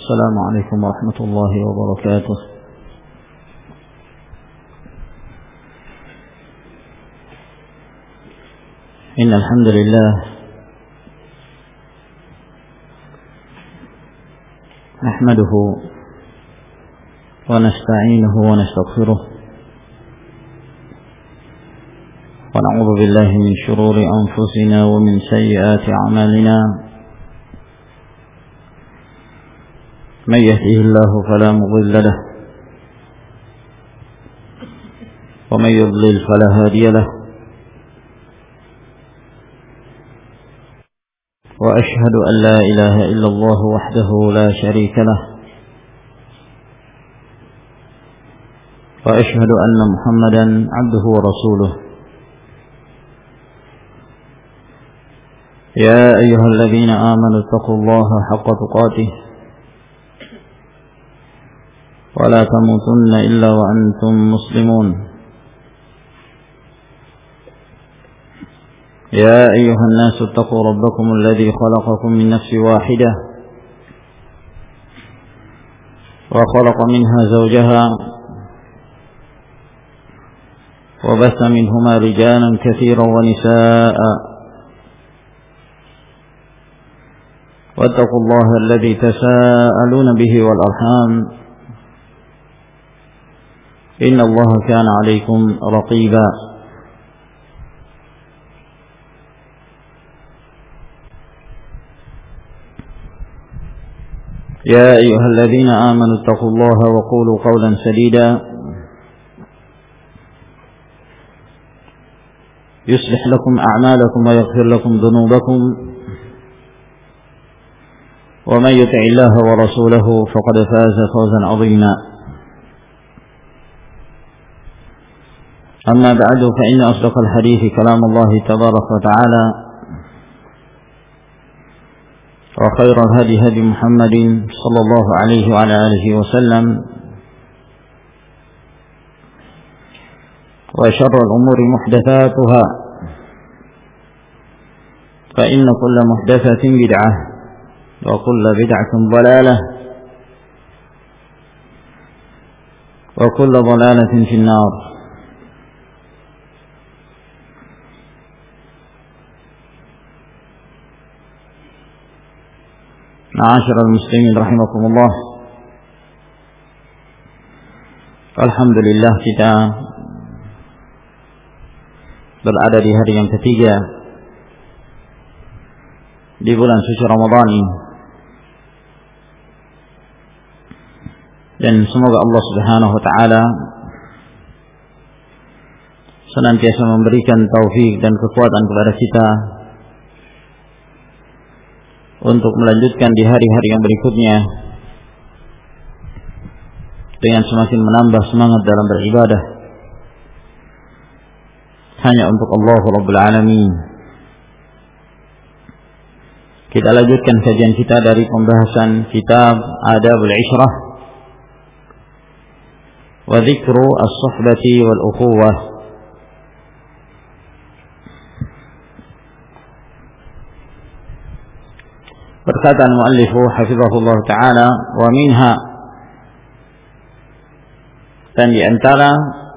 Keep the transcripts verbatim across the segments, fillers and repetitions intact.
السلام عليكم ورحمة الله وبركاته. إن الحمد لله نحمده ونستعينه ونستغفره ونعوذ بالله من شرور أنفسنا ومن سيئات أعمالنا. من يهده الله فلا مضل له ومن يضلل فلا هادي له. وأشهد أن لا إله إلا الله وحده لا شريك له وأشهد أن محمدا عبده ورسوله. يا أيها الذين آمنوا اتقوا الله حق تقاته ولا تموتن إلا وأنتم مسلمون. يا أيها الناس اتقوا ربكم الذي خلقكم من نفس واحدة وخلق منها زوجها وبث منهما رجالا كثيرا ونساء. واتقوا الله الذي تساءلون به والأرحام إن الله كان عليكم رقيبا. يا أيها الذين آمنوا اتقوا الله وقولوا قولا سديدا يصلح لكم أعمالكم ويغفر لكم ذنوبكم ومن يطع الله ورسوله فقد فاز فوزا عظيما. أما بعد فإن أصدق الحديث كلام الله تبارك وتعالى وخير الهدي هدي محمد صلى الله عليه وعلى آله وسلم وشر الأمور محدثاتها فإن كل محدثة بدعة وكل بدعة ضلالة وكل ضلالة في النار. Ma'asyiral muslimin rahimakumullah. Alhamdulillah kita berada di hari yang ketiga di bulan suci Ramadan ini. Dan semoga Allah Subhanahu wa taala senantiasa memberikan taufik dan kekuatan kepada kita untuk melanjutkan di hari-hari yang berikutnya dengan semakin menambah semangat dalam beribadah hanya untuk Allah Rabbul Alamin. Kita lanjutkan kajian kita dari pembahasan kitab Adabul Ishrah wa Dzikru As-Suhbati wal Ukhuwah. Berkata al-muallifu hafizahullah ta'ala, wa minha, dan di antara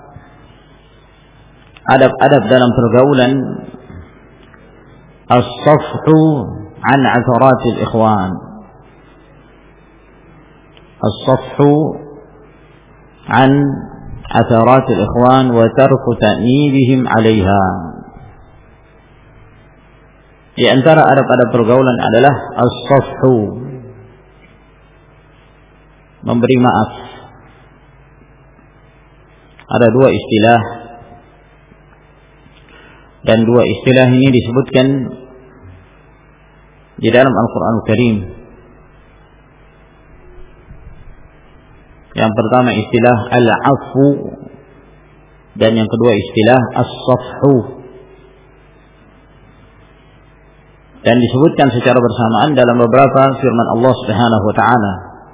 adab-adab dalam pergaulan, as-safhu an atharatil ikhwan. As-safhu an atharatil ikhwan wa tarku ta'nibihim 'alayha. Di antara adab-adab pergaulan adalah as-safhu, memberi maaf. Ada dua istilah, dan dua istilah ini disebutkan di dalam Al-Quran Al-Karim. Yang pertama istilah al-'afwu, dan yang kedua istilah as-safhu. Dan disebutkan secara bersamaan dalam beberapa firman Allah Subhanahu wa taala.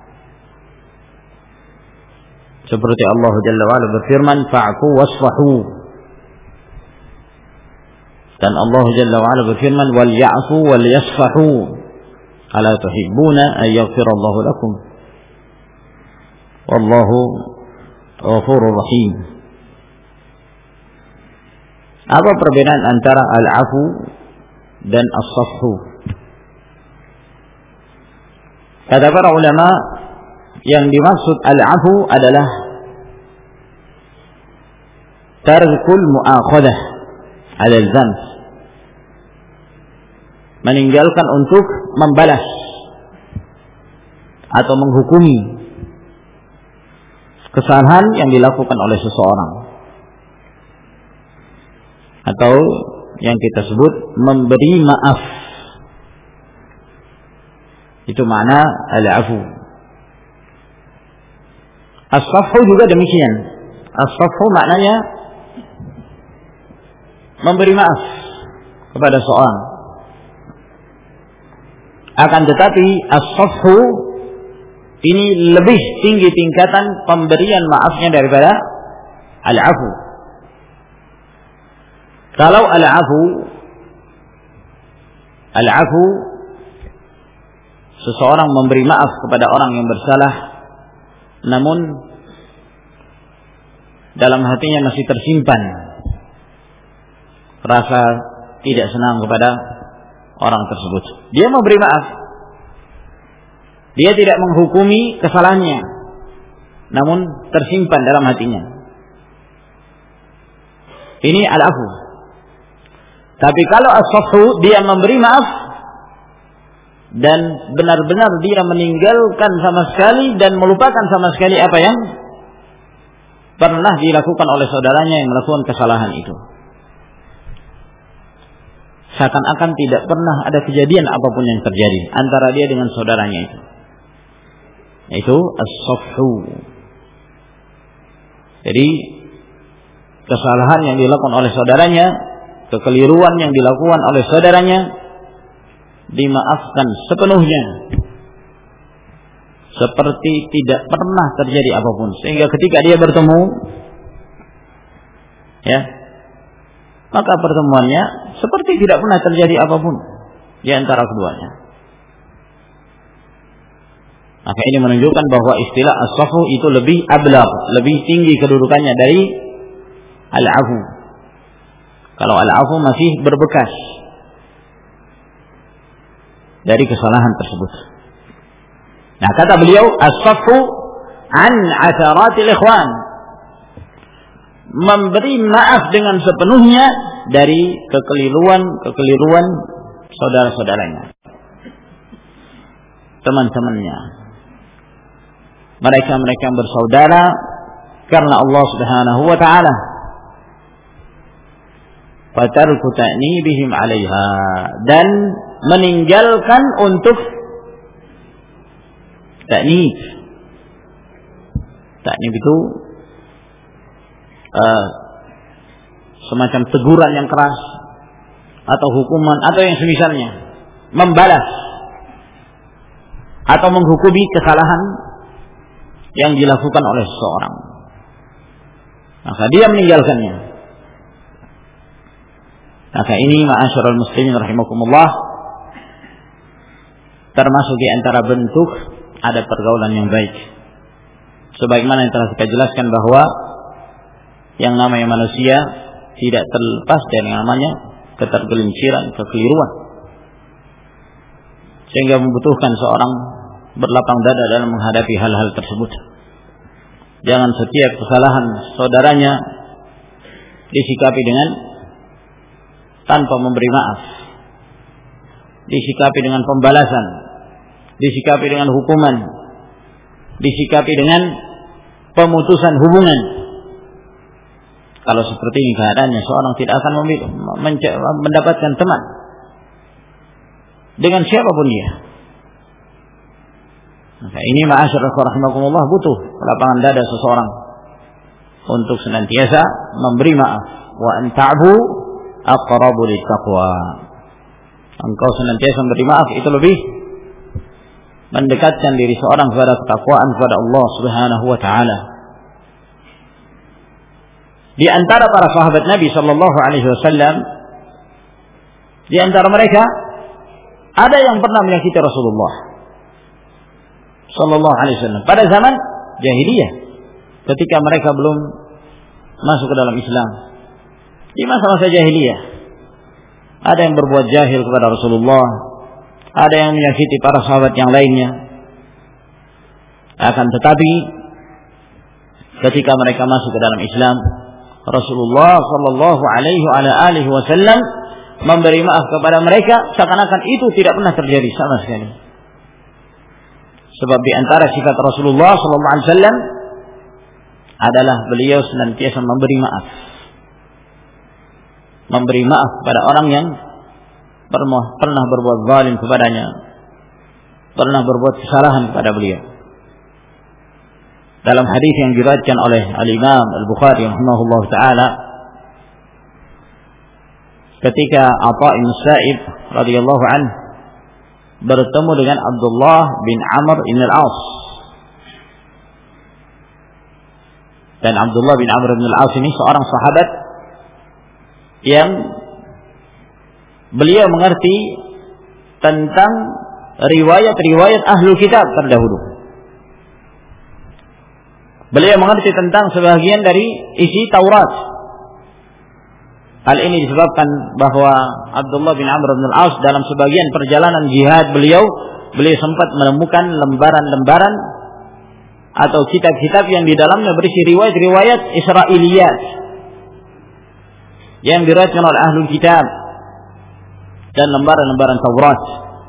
Seperti Allah Jalla wa Ala berfirman, fa'fu wasfahu. Dan Allah Jalla wa Ala berfirman, wal ya'fu wal yasfahu. Ala tuhibbuna an yaghfirallahu lakum. Wallahu ghafurur rahim. Apa perbedaan antara al-'afwu dan as-safhu? Kata para ulama, yang dimaksud al-'afwu adalah tarkul mu'akhadah 'ala al-dhanb, meninggalkan untuk membalas atau menghukumi kesalahan yang dilakukan oleh seseorang, atau yang kita sebut memberi maaf. Itu makna al-'afwu. As-safhu juga demikian. As-safhu maknanya memberi maaf kepada seorang. Akan tetapi as-safhu ini lebih tinggi tingkatan pemberian maafnya daripada al-'afwu. Kalau al-'afwu, al-'afwu seseorang memberi maaf kepada orang yang bersalah, namun dalam hatinya masih tersimpan rasa tidak senang kepada orang tersebut. Dia memberi maaf, dia tidak menghukumi kesalahannya, namun tersimpan dalam hatinya. Ini al-'afwu. Tapi kalau as-safhu, dia memberi maaf dan benar-benar dia meninggalkan sama sekali dan melupakan sama sekali apa yang pernah dilakukan oleh saudaranya yang melakukan kesalahan itu. Seakan-akan tidak pernah ada kejadian apapun yang terjadi antara dia dengan saudaranya itu. Itu as-safhu. Jadi kesalahan yang dilakukan oleh saudaranya, kekeliruan yang dilakukan oleh saudaranya dimaafkan sepenuhnya, seperti tidak pernah terjadi apapun, sehingga ketika dia bertemu, ya, maka pertemuannya seperti tidak pernah terjadi apapun di antara keduanya. Maka ini menunjukkan bahwa istilah as-safhu itu lebih ablagh, lebih tinggi kedudukannya dari al-'afwu. Kalau al-'afwu masih berbekas dari kesalahan tersebut. Nah, kata beliau, as-safhu an atharatil ikhwan, memberi maaf dengan sepenuhnya dari kekeliruan-kekeliruan saudara-saudaranya, teman-temannya, mereka-mereka yang bersaudara karena Allah Subhanahu wa taala. Fatarku ta'nibihim 'alaiha, dan meninggalkan untuk ta'nib. Ta'nib itu uh, semacam teguran yang keras atau hukuman atau yang semisalnya, membalas atau menghukumi kesalahan yang dilakukan oleh seseorang. Maka dia meninggalkannya. Maka ini ma'asyiral muslimin rahimakumullah, termasuk di antara bentuk ada pergaulan yang baik. Sebagaimana yang telah kita jelaskan bahwa yang namanya manusia tidak terlepas dari namanya ketergelinciran, kekeliruan, sehingga membutuhkan seorang berlapang dada dalam menghadapi hal-hal tersebut. Jangan setiap kesalahan saudaranya disikapi dengan tanpa memberi maaf, disikapi dengan pembalasan, disikapi dengan hukuman, disikapi dengan pemutusan hubungan. Kalau seperti ini keadaannya, seorang tidak akan mendapatkan teman dengan siapapun dia. Maka ini ma'asyiral rahimakumullah, butuh lapangan dada seseorang untuk senantiasa memberi maaf. Wa an ta'fu aqrabu littaqwa. Engkau senantiasa memberi maaf itu lebih mendekatkan diri seorang kepada ketakwaan kepada Allah Subhanahu wa taala. Di antara para sahabat Nabi sallallahu alaihi wasallam, di antara mereka ada yang pernah menyakiti Rasulullah sallallahu alaihi wasallam pada zaman jahiliyah ketika mereka belum masuk ke dalam Islam. Di masa-masa jahiliyah ada yang berbuat jahil kepada Rasulullah, ada yang menyakiti para sahabat yang lainnya. Akan tetapi ketika mereka masuk ke dalam Islam, Rasulullah sallallahu alaihi wasallam memberi maaf kepada mereka seakan-akan itu tidak pernah terjadi sama sekali. Sebab di antara sifat Rasulullah sallallahu alaihi wasallam adalah beliau senantiasa memberi maaf. Memberi maaf kepada orang yang pernah berbuat zalim kepadanya, pernah berbuat kesalahan kepada beliau. Dalam hadis yang diriwayatkan oleh Al-Imam Al-Bukhari rahimahullah taala, ketika Atha bin Sa'ib radhiyallahu anhu bertemu dengan Abdullah bin Amr bin Al-As, dan Abdullah bin Amr bin Al-As ini seorang sahabat yang beliau mengerti tentang riwayat-riwayat ahlu kitab terdahulu. Beliau mengerti tentang sebagian dari isi Taurat. Hal ini disebabkan bahwa Abdullah bin Amr bin Al-As dalam sebagian perjalanan jihad beliau, beliau sempat menemukan lembaran-lembaran atau kitab-kitab yang di dalamnya berisi riwayat-riwayat Israiliyat yang diriwayatkan oleh ahlul kitab dan lembaran-lembaran Taurat,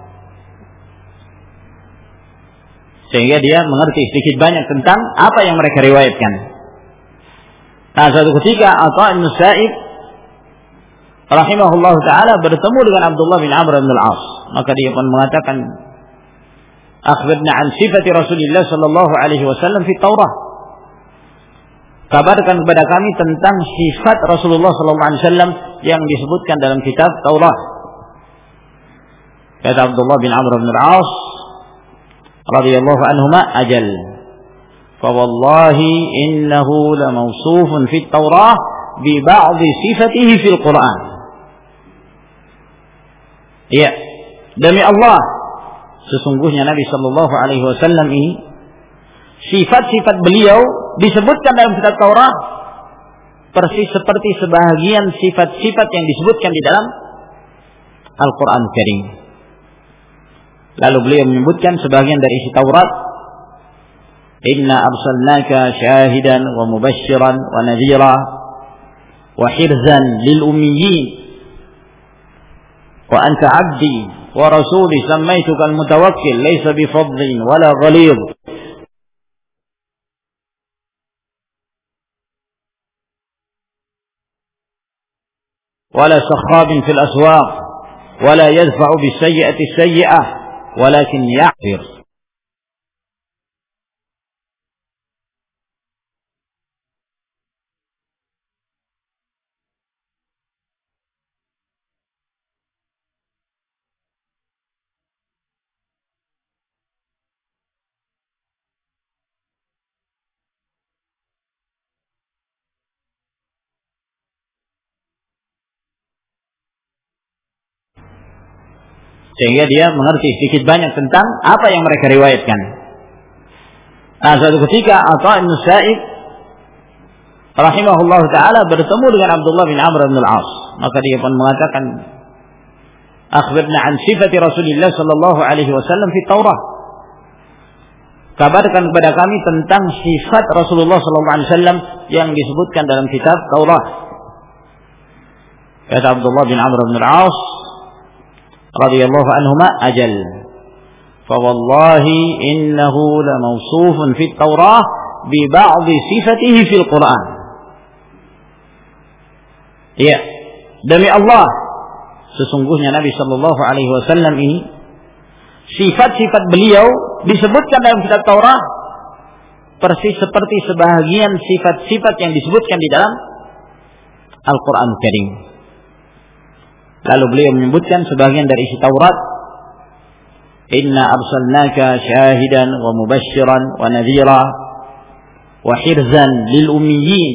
sehingga dia mengerti sedikit banyak tentang apa yang mereka riwayatkan. Nah, suatu ketika Atha bin Sa'ib rahimahullah ta'ala bertemu dengan Abdullah bin Amr bin Al-As, maka dia pun mengatakan, akhbirna an sifati Rasulullah sallallahu alaihi wasallam fi Taurah, kabarkan kepada kami tentang sifat Rasulullah sallallahu alaihi wasallam yang disebutkan dalam kitab Taurat. Kata Abdullah bin Amr bin Al-As radhiyallahu anhuma, ajal fa wallahi innahu la mawsufun fi Taurah bi ba'd sifatihi fil Quran. Iya, demi Allah, sesungguhnya Nabi sallallahu alaihi wasallam ini sifat-sifat beliau disebutkan dalam kitab Taurat persis seperti sebahagian sifat-sifat yang disebutkan di dalam Al-Qur'an Karim. Lalu beliau menyebutkan sebagian dari isi Taurat, inna arsalnaka syahidan wa mubasysyiran wa nadhira wa hirzan lil ummiyin wa anta 'abdi wa rasuli sammaytuka al-mutawakkil laysa bi fadlin wala ghalidh wala sakhabin fil aswaq wala yadfa'u bis sayyi'ati as-sayyi'ah walakin ya'fir. Sehingga dia mengerti sedikit banyak tentang apa yang mereka riwayatkan. Nah, suatu ketika Atha bin Sa'ib rahimahullah ta'ala bertemu dengan Abdullah bin Amr bin Al-As, maka dia pun mengatakan, akhbirna an sifati Rasulullah sallallahu alaihi wasallam fi Taurah, kabarkan kepada kami tentang sifat Rasulullah sallallahu alaihi wasallam yang disebutkan dalam kitab Taurat. Kata Abdullah bin Amr bin Al-As radhiyallahu anhuma, ajal fa wallahi innahu la mawsufun fi Taurah bi ba'd sifatihi fil Quran. Ya, demi Allah, sesungguhnya Nabi sallallahu alaihi wasallam ini sifat-sifat beliau disebutkan dalam kitab Taurat persis seperti sebahagian sifat-sifat yang disebutkan di dalam Al-Qur'an Karim. Lalu beliau menyebutkan sebagian dari isi Taurat, inna arsalnaka syahidan wa mubasysyiran wa nadhira wa hirzan lil ummiyin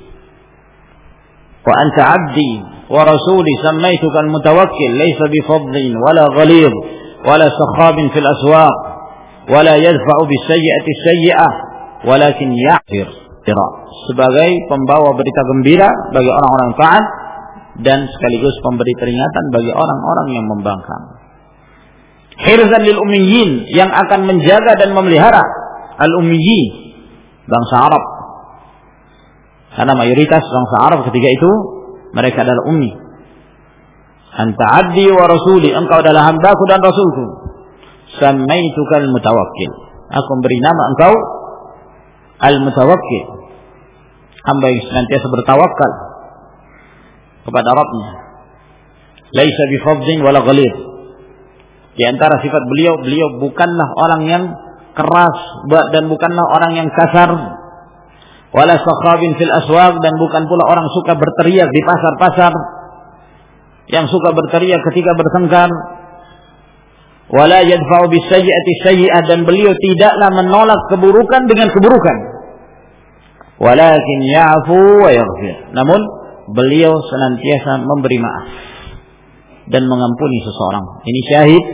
wa anta 'abdi wa rasuli sammaytuka al-mutawakkil laysa bi fadlin wala ghalidh wala sakhabin fil aswaq wala yadfa'u bis sayyi'ati as-sayyi'ah walakin ya'fir, sebagai pembawa berita gembira bagi orang-orang taat dan sekaligus pemberi peringatan bagi orang-orang yang membangkang. Hirzan lil ummiyin, yang akan menjaga dan memelihara al-ummiyin, bangsa Arab. Karena mayoritas bangsa Arab ketika itu mereka adalah ummi. Anta abdi wa rasuli, engkau adalah hambaku dan rasulku. Sammaituka al-mutawakkil, aku beri nama engkau al-mutawakkil, hamba yang senantiasa bertawakal kepada Rabbnya. Laisa bifadhin wala ghalid. Di antara sifat beliau, beliau bukanlah orang yang keras dan bukanlah orang yang kasar. Wala sakhabin fil aswaq, dan bukan pula orang suka berteriak di pasar-pasar, yang suka berteriak ketika bertengkar. Wala yadfa'u bisayyi'ati sayyi'ah, dan beliau tidaklah menolak keburukan dengan keburukan. Walakin ya'fu wa yaghfir, namun beliau senantiasa memberi maaf dan mengampuni seseorang. Ini syahid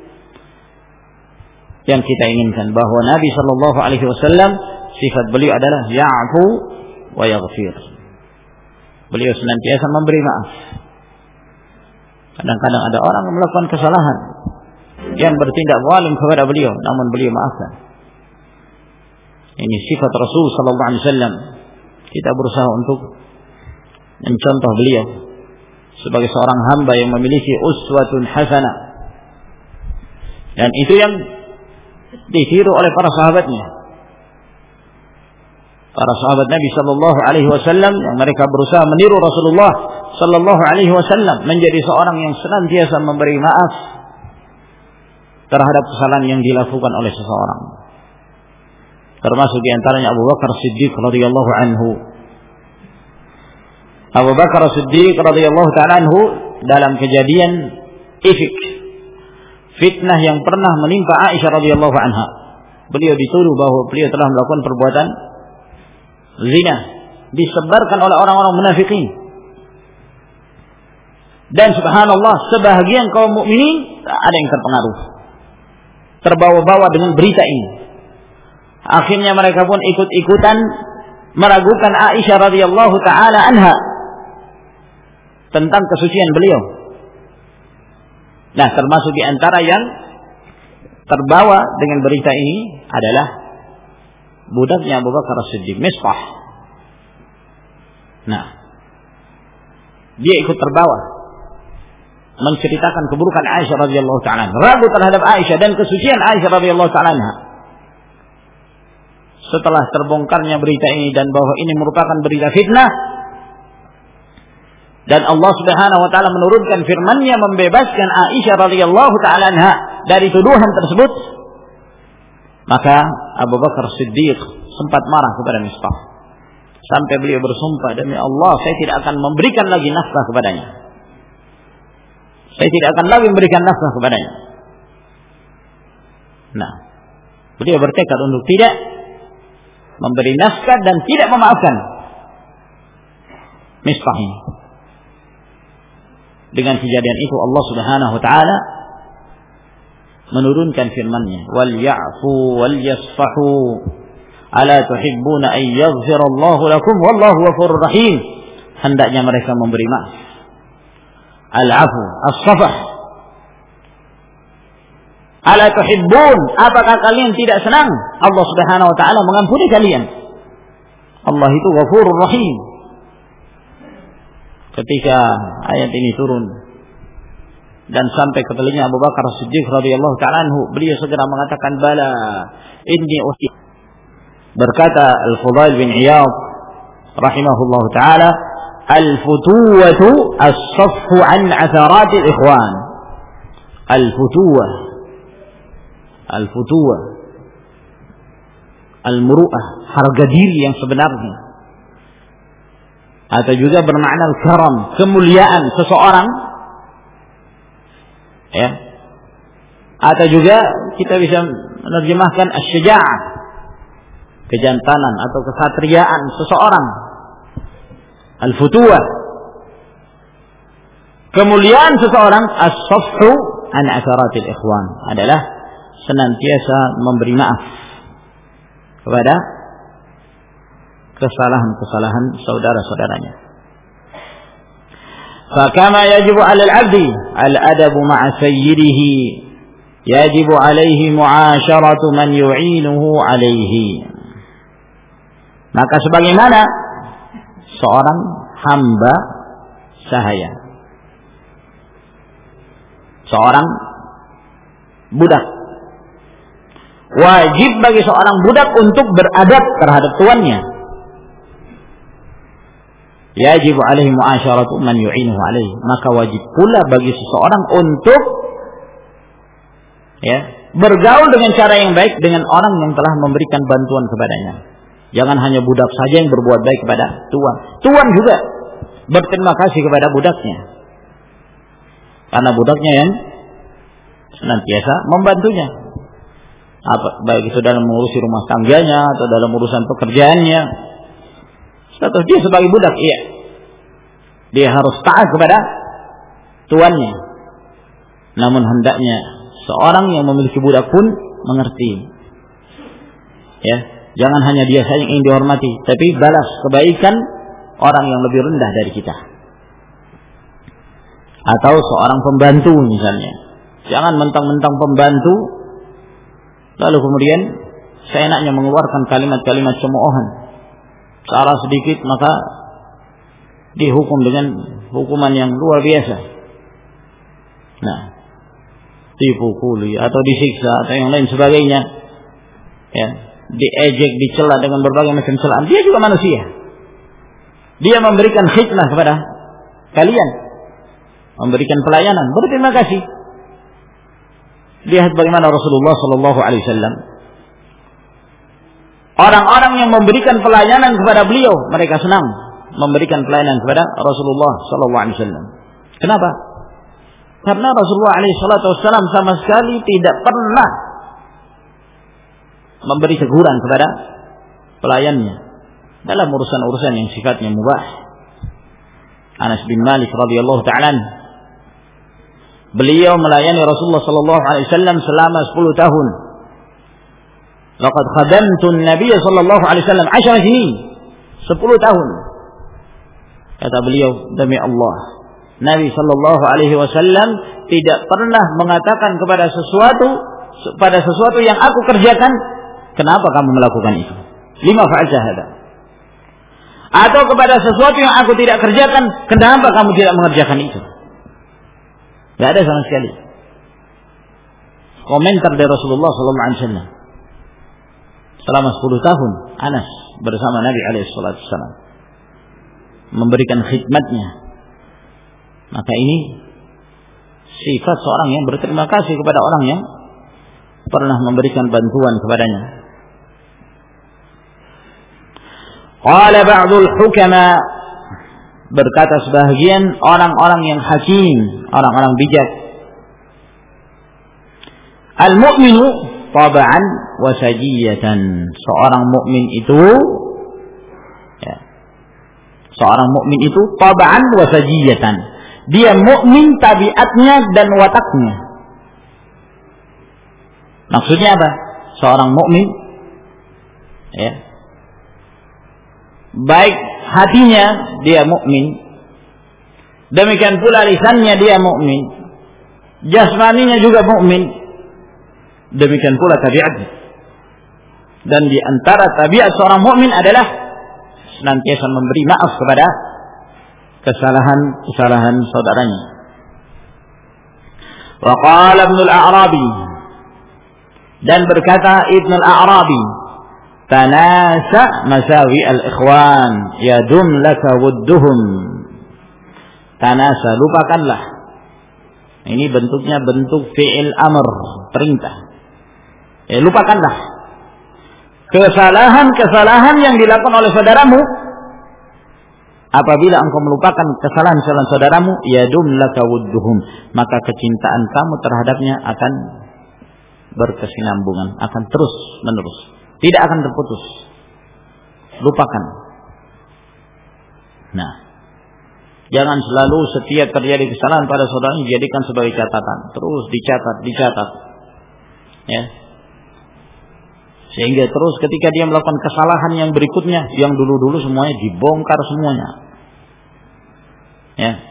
yang kita inginkan, bahwa Nabi sallallahu alaihi wasallam sifat beliau adalah ya'fu wa yaghfir. Beliau senantiasa memberi maaf. Kadang-kadang ada orang yang melakukan kesalahan, yang bertindak zalim kepada beliau, namun beliau maafkan. Ini sifat Rasul sallallahu alaihi wasallam. Kita berusaha untuk mencontoh beliau sebagai seorang hamba yang memiliki uswatun hasanah, dan itu yang ditiru oleh para sahabatnya, para sahabat Nabi sallallahu alaihi wasallam, yang mereka berusaha meniru Rasulullah sallallahu alaihi wasallam menjadi seorang yang senantiasa memberi maaf terhadap kesalahan yang dilakukan oleh seseorang. Termasuk di antaranya Abu Bakar Siddiq radhiyallahu anhu. Abu Bakar Siddiq radhiyallahu ta'ala anhu dalam kejadian ifk, fitnah yang pernah menimpa Aisyah radhiyallahu anha. Beliau dituduh bahwa beliau telah melakukan perbuatan zina, disebarkan oleh orang-orang munafikin. Dan subhanallah, sebahagian kaum mukminin ada yang terpengaruh, terbawa-bawa dengan berita ini. Akhirnya mereka pun ikut-ikutan meragukan Aisyah radhiyallahu ta'ala anha tentang kesucian beliau. Nah, termasuk di antara yang terbawa dengan berita ini adalah budaknya Abu Bakar As-Siddiq, Misbah. Nah, dia ikut terbawa menceritakan keburukan Aisyah radhiyallahu ta'ala, ragu terhadap Aisyah dan kesucian Aisyah radhiyallahu ta'ala. Setelah terbongkarnya berita ini dan bahwa ini merupakan berita fitnah, dan Allah Subhanahu wa taala menurunkan firman-Nya membebaskan Aisyah radhiyallahu ta'ala anha dari tuduhan tersebut, maka Abu Bakar Siddiq sempat marah kepada Misbah sampai beliau bersumpah, demi Allah saya tidak akan memberikan lagi nafkah kepadanya. Saya tidak akan lagi memberikan nafkah kepadanya. Nah, beliau bertekad untuk tidak memberi nafkah dan tidak memaafkan Misbah ini. Dengan kejadian itu Allah Subhanahu wa taala menurunkan firman-Nya, wal ya'fu wal yasfahu ala tuhibbuna an yaghfira Allahu lakum wallahu ghafurur rahim. Hendaknya mereka memberi maaf. Al-'afu, as-safah. Ala tuhibbun, apakah kalian tidak senang Allah Subhanahu wa taala mengampuni kalian? Allah itu Ghafurur Rahim. Ketika ayat ini turun dan sampai ke telinga Abu Bakar Siddiq radhiyallahu ta'ala anhu, beliau segera mengatakan, bala inni usti. Berkata Al-Fudail bin Iyad rahimahullahu ta'ala, al-futuwatu as-safhu an atharatil ikhwan. Al-futuwah, al-futuwah, al-muru'ah, harga diri yang sebenarnya, atau juga bermakna al-karam, kemuliaan seseorang, ya, atau juga kita bisa menerjemahkan asy-syaja'ah, kejantanan atau kesatriaan seseorang. Al-futuwah, kemuliaan seseorang. As-safhu an atharatil ikhwan adalah senantiasa memberi maaf kepada kesalahan-kesalahan saudara-saudaranya. Fakama yajibu 'alal 'abdi al-adabu ma'a sayyidihi, yajibu 'alaihi mu'asyaratu man yu'inuhu 'alaihi. Maka sebagaimana seorang hamba sahaya, seorang budak, wajib bagi seorang budak untuk beradab terhadap tuannya. Yajib alaihi mu'asyaratu man yu'inuhu alaihi. Maka wajib pula bagi seseorang untuk ya, bergaul dengan cara yang baik dengan orang yang telah memberikan bantuan kepadanya. Jangan hanya budak saja yang berbuat baik kepada tuan. Tuan juga berterima kasih kepada budaknya, karena budaknya yang senantiasa membantunya, apa baik itu dalam mengurusi rumah tangganya atau dalam urusan pekerjaannya. Status dia sebagai budak, iya, dia harus taat kepada tuannya. Namun hendaknya seorang yang memiliki budak pun mengerti, ya, jangan hanya dia saja yang ingin dihormati, tapi balas kebaikan orang yang lebih rendah dari kita. Atau seorang pembantu misalnya, jangan mentang-mentang pembantu lalu kemudian seenaknya mengeluarkan kalimat-kalimat cemoohan. Salah sedikit maka dihukum dengan hukuman yang luar biasa. Nah, dipukuli atau disiksa atau yang lain sebagainya, ya, diejek, dicela dengan berbagai macam celaan. Dia juga manusia. Dia memberikan khidmah kepada kalian, memberikan pelayanan, berterima kasih. Lihat bagaimana Rasulullah Sallallahu Alaihi Wasallam, orang-orang yang memberikan pelayanan kepada beliau, mereka senang memberikan pelayanan kepada Rasulullah Sallallahu Alaihi Wasallam. Kenapa? Karena Rasulullah Alaihi Wasallam sama sekali tidak pernah memberi teguran kepada pelayannya dalam urusan-urusan yang sifatnya mubah. Anas bin Malik radhiyallahu ta'ala, beliau melayani Rasulullah sallallahu alaihi wasallam selama sepuluh tahun. Laqad khadamtu an-nabiy sallallahu alaihi wasallam ashara sinin, sepuluh tahun. Kata beliau, demi Allah, Nabi sallallahu alaihi wasallam tidak pernah mengatakan kepada sesuatu pada sesuatu yang aku kerjakan, kenapa kamu melakukan itu? Lima fa'alta hada. Atau kepada sesuatu yang aku tidak kerjakan, kenapa kamu tidak mengerjakan itu? Tidak ada sama sekali komentar dari Rasulullah sallallahu alaihi wasallam selama sepuluh tahun Anas bersama Nabi alaihi wasallam memberikan khidmatnya. Maka ini sifat seorang yang berterima kasih kepada orang yang pernah memberikan bantuan kepadanya. Qala ba'dul hukama, berkata sebahagian orang-orang yang hakim, orang-orang bijak, al-mu'minu taba'an wa sajiyatan. Seorang mukmin itu ya, seorang mukmin itu taba'an wa sajiyatan. Dia mukmin tabiatnya dan wataknya. Maksudnya apa? Seorang mukmin ya, baik hatinya dia mukmin, demikian pula lisannya dia mukmin, jasmaninya juga mukmin, demikian pula tabiatnya. Dan di antara tabiat seorang mukmin adalah senantiasa memberi maaf kepada kesalahan-kesalahan saudaranya. Wa qala Ibnu al-A'rabi, dan berkata Ibnu al-A'rabi, tanasa masawi al-ikhwan yadum laka wudduhum. Tanasa, lupakanlah. Ini bentuknya bentuk fi'il amr, perintah. Eh, lupakanlah kesalahan-kesalahan yang dilakukan oleh saudaramu. Apabila engkau melupakan kesalahan-kesalahan saudaramu, yadum laka wudduhum, maka kecintaan kamu terhadapnya akan berkesinambungan, akan terus menerus, tidak akan terputus. Lupakan. Nah, jangan selalu setiap terjadi kesalahan pada saudara dijadikan sebagai catatan, terus dicatat, dicatat. Ya. Sehingga terus ketika dia melakukan kesalahan yang berikutnya, yang dulu-dulu semuanya dibongkar semuanya. Ya.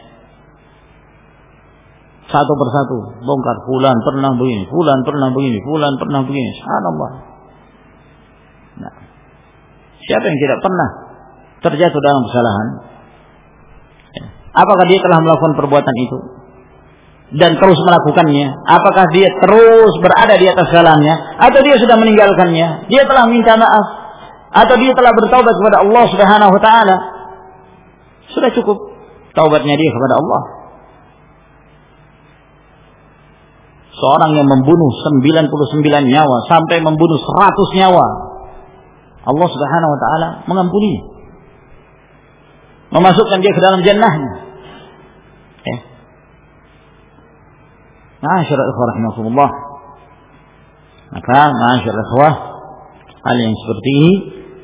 Satu persatu bongkar, fulan pernah begini, fulan pernah begini, fulan pernah begini. Subhanallah. Nah, siapa yang tidak pernah terjatuh dalam kesalahan? Ya. Apakah dia telah melakukan perbuatan itu dan terus melakukannya? Apakah dia terus berada di atas kesalahannya, atau dia sudah meninggalkannya? Dia telah minta maaf, atau dia telah bertaubat kepada Allah Subhanahu wa taala? Sudah cukup taubatnya dia kepada Allah. Seorang yang membunuh sembilan puluh sembilan nyawa sampai membunuh seratus nyawa, Allah Subhanahu wa taala mengampuni, memasukkan dia ke dalam jannahnya. Ya. Ma'asyiral ikhwah rahimakumullah. Maka ma'asyiral ikhwah, hal yang seperti ini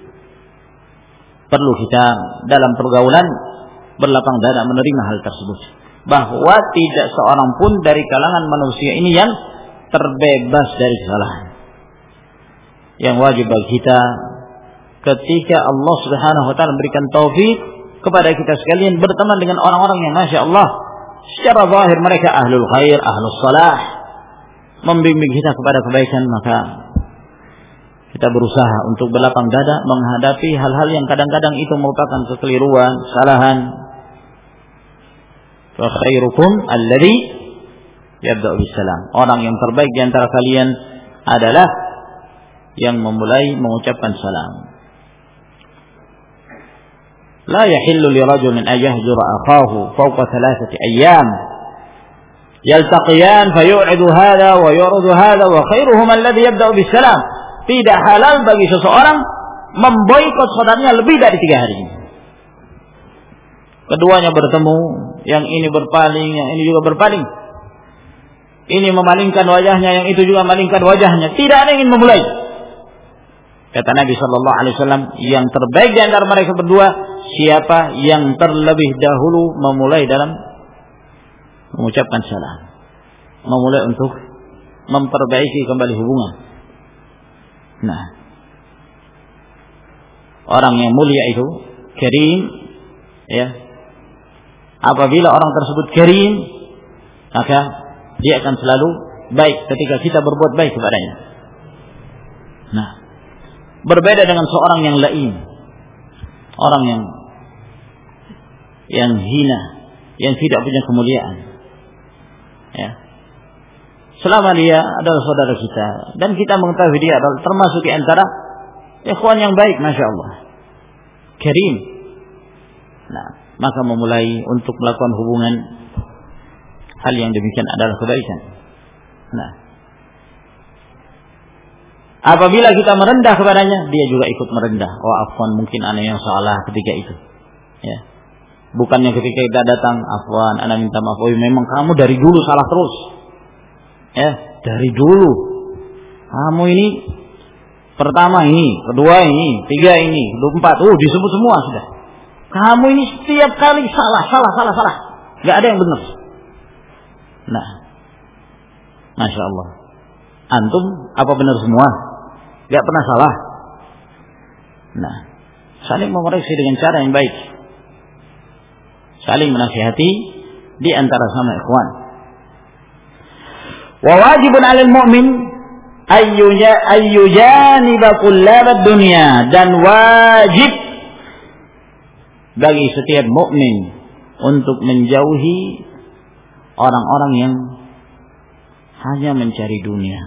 perlu kita dalam pergaulan berlapang dada menerima hal tersebut, bahwa tidak seorang pun dari kalangan manusia ini yang terbebas dari kesalahan. Yang wajib bagi kita ketika Allah Subhanahu wa taala memberikan taufik kepada kita sekalian berteman dengan orang-orang yang masya Allah secara zahir mereka ahlul khair, ahlus salah, membimbing kita kepada kebaikan, maka kita berusaha untuk berlapang dada menghadapi hal-hal yang kadang-kadang itu merupakan kekeliruan, kesalahan. Wa khairukum alladhi yabda'u bisalam. Orang yang terbaik di antara kalian adalah yang memulai mengucapkan salam. La yahillu li rajulin an yahjura akhahu fawqa thalathati ayyam yaltaqiyan fayu'ridu hadha wa yu'ridu hadha wa khairuhum alladhi yabda'u bisalam. Tidak halal bagi seseorang memboikot saudaranya lebih dari tiga hari. Keduanya bertemu, yang ini berpaling, yang ini juga berpaling. Ini memalingkan wajahnya, yang itu juga memalingkan wajahnya. Tidak ada yang ingin memulai. Kata Nabi Sallallahu Alaihi Wasallam, yang terbaik di antara mereka berdua, siapa yang terlebih dahulu memulai dalam mengucapkan salam, memulai untuk memperbaiki kembali hubungan. Nah, orang yang mulia itu karim, ya. Apabila orang tersebut karim, maka dia akan selalu baik ketika kita berbuat baik kepadanya. Nah, berbeda dengan seorang yang lain, orang yang yang hina, yang tidak punya kemuliaan. Ya. Selama dia adalah saudara kita dan kita mengetahui dia adalah termasuk di antara ikhwan yang baik, masya Allah, karim. Nah, maka memulai untuk melakukan hubungan, hal yang demikian adalah kebaikan. Nah, apabila kita merendah kepadanya, dia juga ikut merendah. Oh, afwan, mungkin ana yang salah ketika itu. Ya. Bukannya ketika kita datang, afwan, ana minta maaf. Oh, memang kamu dari dulu salah terus. Ya, dari dulu. Kamu ini pertama ini, kedua ini, tiga ini, empat. Oh, disebut semua sudah. Kamu ini setiap kali salah, salah, salah, salah. Gak ada yang benar. Nah, masya Allah. Antum apa benar semua? Gak pernah salah. Nah, saling mengoreksi dengan cara yang baik, saling menasihati di antara sama ikhwan. Wa wajibun 'alal mu'min ayyujaniba kullabad dunya, dan wajib bagi setiap mukmin untuk menjauhi orang-orang yang hanya mencari dunia,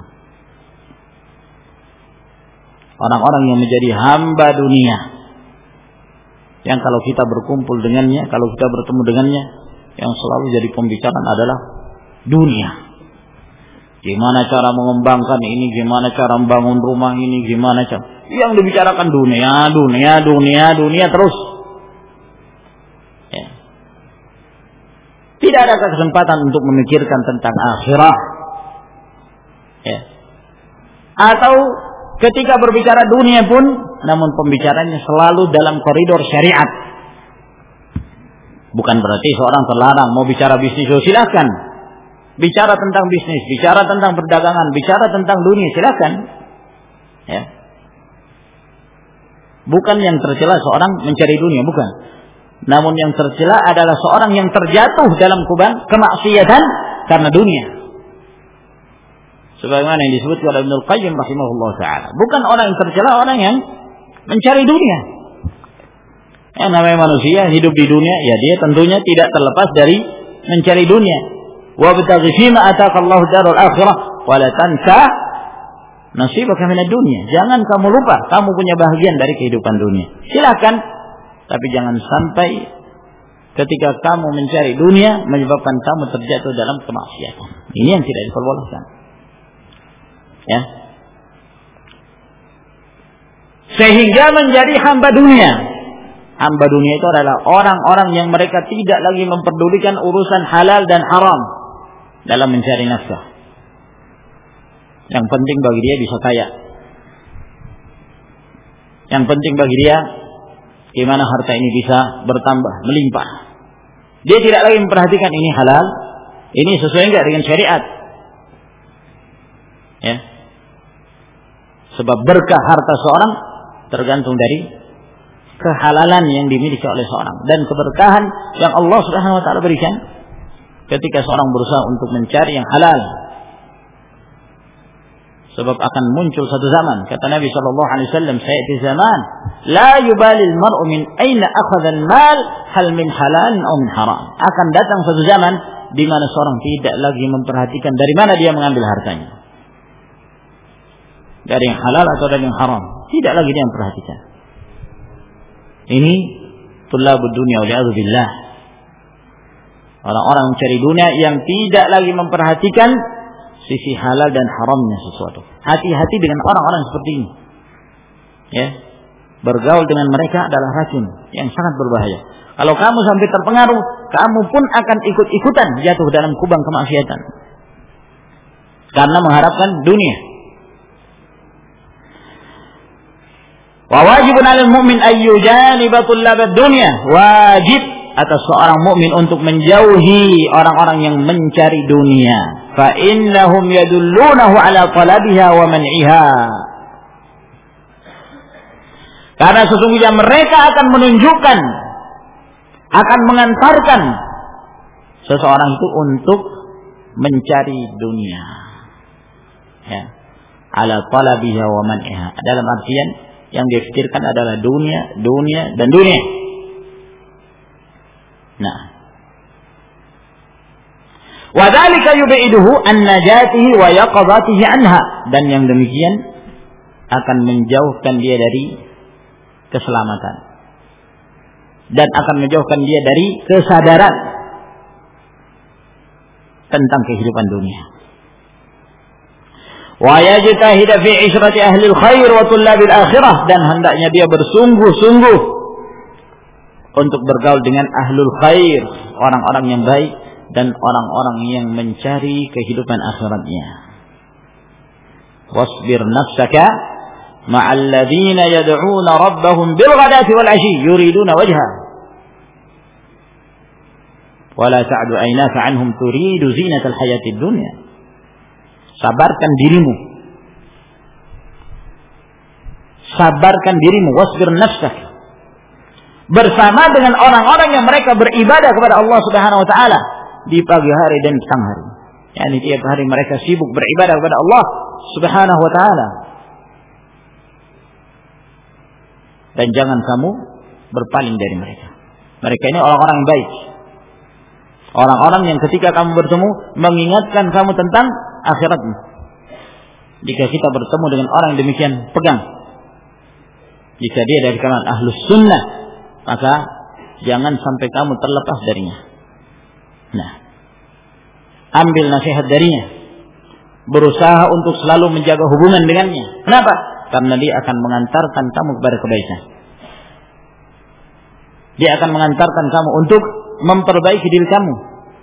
orang-orang yang menjadi hamba dunia, yang kalau kita berkumpul dengannya, kalau kita bertemu dengannya, yang selalu jadi pembicaraan adalah dunia. Gimana cara mengembangkan ini, gimana cara membangun rumah ini, gimana cara, yang dibicarakan dunia, dunia, dunia, dunia terus. Ya. Tidak ada kesempatan untuk memikirkan tentang akhirat. Ya. Atau ketika berbicara dunia pun, namun pembicaranya selalu dalam koridor syariat. Bukan berarti seorang terlarang mau bicara bisnis, oh silakan. Bicara tentang bisnis, bicara tentang perdagangan, bicara tentang dunia, silakan. Ya. Bukan yang tercela seorang mencari dunia, bukan. Namun yang tercela adalah seorang yang terjatuh dalam kubang kemaksiatan karena dunia. Sebagaimana yang disebut oleh Ibnu Qayyim rahimahullah taala. Bukan orang yang tercela, orang yang mencari dunia. Yang namanya manusia hidup di dunia, ya dia tentunya tidak terlepas dari mencari dunia. Wa bitaghi fima ataqallahu darul akhirah wa la tansa nasibaka minad dunya. Jangan kamu lupa kamu punya bahagian dari kehidupan dunia. Silakan, tapi jangan sampai ketika kamu mencari dunia menyebabkan kamu terjatuh dalam kemaksiatan. Ini yang tidak diperbolehkan. Ya. Sehingga menjadi hamba dunia. Hamba dunia itu adalah orang-orang yang mereka tidak lagi memperdulikan urusan halal dan haram dalam mencari nafkah. Yang penting bagi dia bisa kaya. Yang penting bagi dia gimana harta ini bisa bertambah, melimpah. Dia tidak lagi memperhatikan ini halal, ini sesuai enggak dengan syariat. Ya. Sebab berkah harta seorang tergantung dari kehalalan yang dimiliki oleh seorang dan keberkahan yang Allah Subhanahu wa taala berikan ketika seorang berusaha untuk mencari yang halal. Sebab akan muncul satu zaman, kata Nabi sallallahu alaihi wasallam, sayati zaman la yubali al-mar'u min aina akhadha al-mal hal min halal aw min haram. Akan datang satu zaman di mana seorang tidak lagi memperhatikan dari mana dia mengambil hartanya. Dari yang halal atau dari yang haram. Tidak lagi dia memperhatikan. Ini tulabud dunia waliyadzubillah. Orang-orang mencari dunia yang tidak lagi memperhatikan sisi halal dan haramnya sesuatu. Hati-hati dengan orang-orang seperti ini. Ya. Bergaul dengan mereka adalah racun yang sangat berbahaya. Kalau kamu sampai terpengaruh, kamu pun akan ikut-ikutan jatuh dalam kubang kemaksiatan. Karena mengharapkan dunia. Wa wajibun 'alal mu'min ay yujaniba tullabad dunya. Wajib atas seorang mukmin untuk menjauhi orang-orang yang mencari dunia. Fa innahum yadullunahu 'ala talabiha wa man'iha. Karena sesungguhnya mereka akan menunjukkan, akan mengantarkan seseorang itu untuk mencari dunia. Ya. 'Ala talabiha wa man'iha. Dalam artian yang difikirkan adalah dunia, dunia, dan dunia. Nah, wa dzalika yub'iduhu an najatihi wa yaqadatihi anha, dan yang demikian akan menjauhkan dia dari keselamatan dan akan menjauhkan dia dari kesadaran tentang kehidupan dunia. Wa yajtahida fi 'ishrati ahli al-khair wa tullabil akhirah, dan hendaknya dia bersungguh-sungguh untuk bergaul dengan ahlul khair, orang-orang yang baik dan orang-orang yang mencari kehidupan akhiratnya. Wasbir nafsaka ma'al ladzina yad'una rabbahum bil ghadati wal 'ashi yuriduna wajha wa la ta'du 'aynaka 'anhum turidu zinatal hayatid dunya. Sabarkan dirimu. Sabarkan dirimu. Wasbir nafsak. Bersama dengan orang-orang yang mereka beribadah kepada Allah Subhanahu wa taala di pagi hari dan siang hari. Yani tiap hari mereka sibuk beribadah kepada Allah Subhanahu wa taala. Dan jangan kamu berpaling dari mereka. Mereka ini orang-orang yang baik. Orang-orang yang ketika kamu bertemu mengingatkan kamu tentang akhiratmu. Jika kita bertemu dengan orang yang demikian, pegang. Jika dia dari kalangan ahlus sunnah, maka jangan sampai kamu terlepas darinya. Nah, ambil nasihat darinya. Berusaha untuk selalu menjaga hubungan dengannya. Kenapa? Karena dia akan mengantarkan kamu kepada kebaikan. Dia akan mengantarkan kamu untuk memperbaiki diri kamu.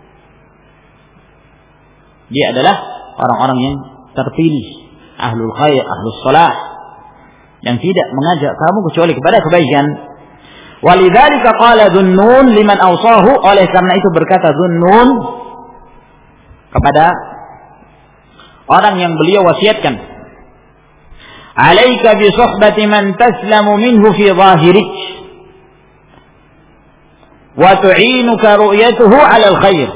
Dia adalah orang-orang yang terpilih, ahlul khair, ahlus salah, yang tidak mengajak kamu kecuali kepada kebaikan. Walidzalika qala Dhunnun liman awsahu, oleh karena itu berkata Dhunnun kepada orang yang beliau wasiatkan, alaika bi suhbati man taslamu minhu fi zahirik wa tu'inuka ru'yatuhu 'ala al-khair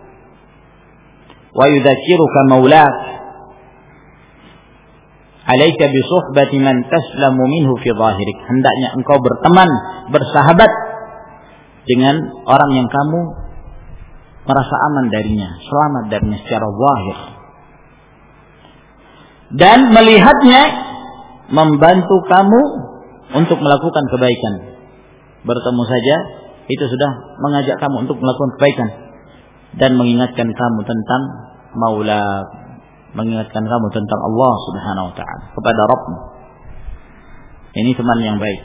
wa yudhakkiruka maulak. Alaika bi suhbati man taslamu minhu fi zahirik. Hendaknya engkau berteman, bersahabat dengan orang yang kamu merasa aman darinya, selamat darinya secara zahir. Dan melihatnya membantu kamu untuk melakukan kebaikan. Bertemu saja itu sudah mengajak kamu untuk melakukan kebaikan dan mengingatkan kamu tentang Maula, mengingatkan kamu tentang Allah Subhanahu wa taala, kepada Rabbmu. Ini teman yang baik.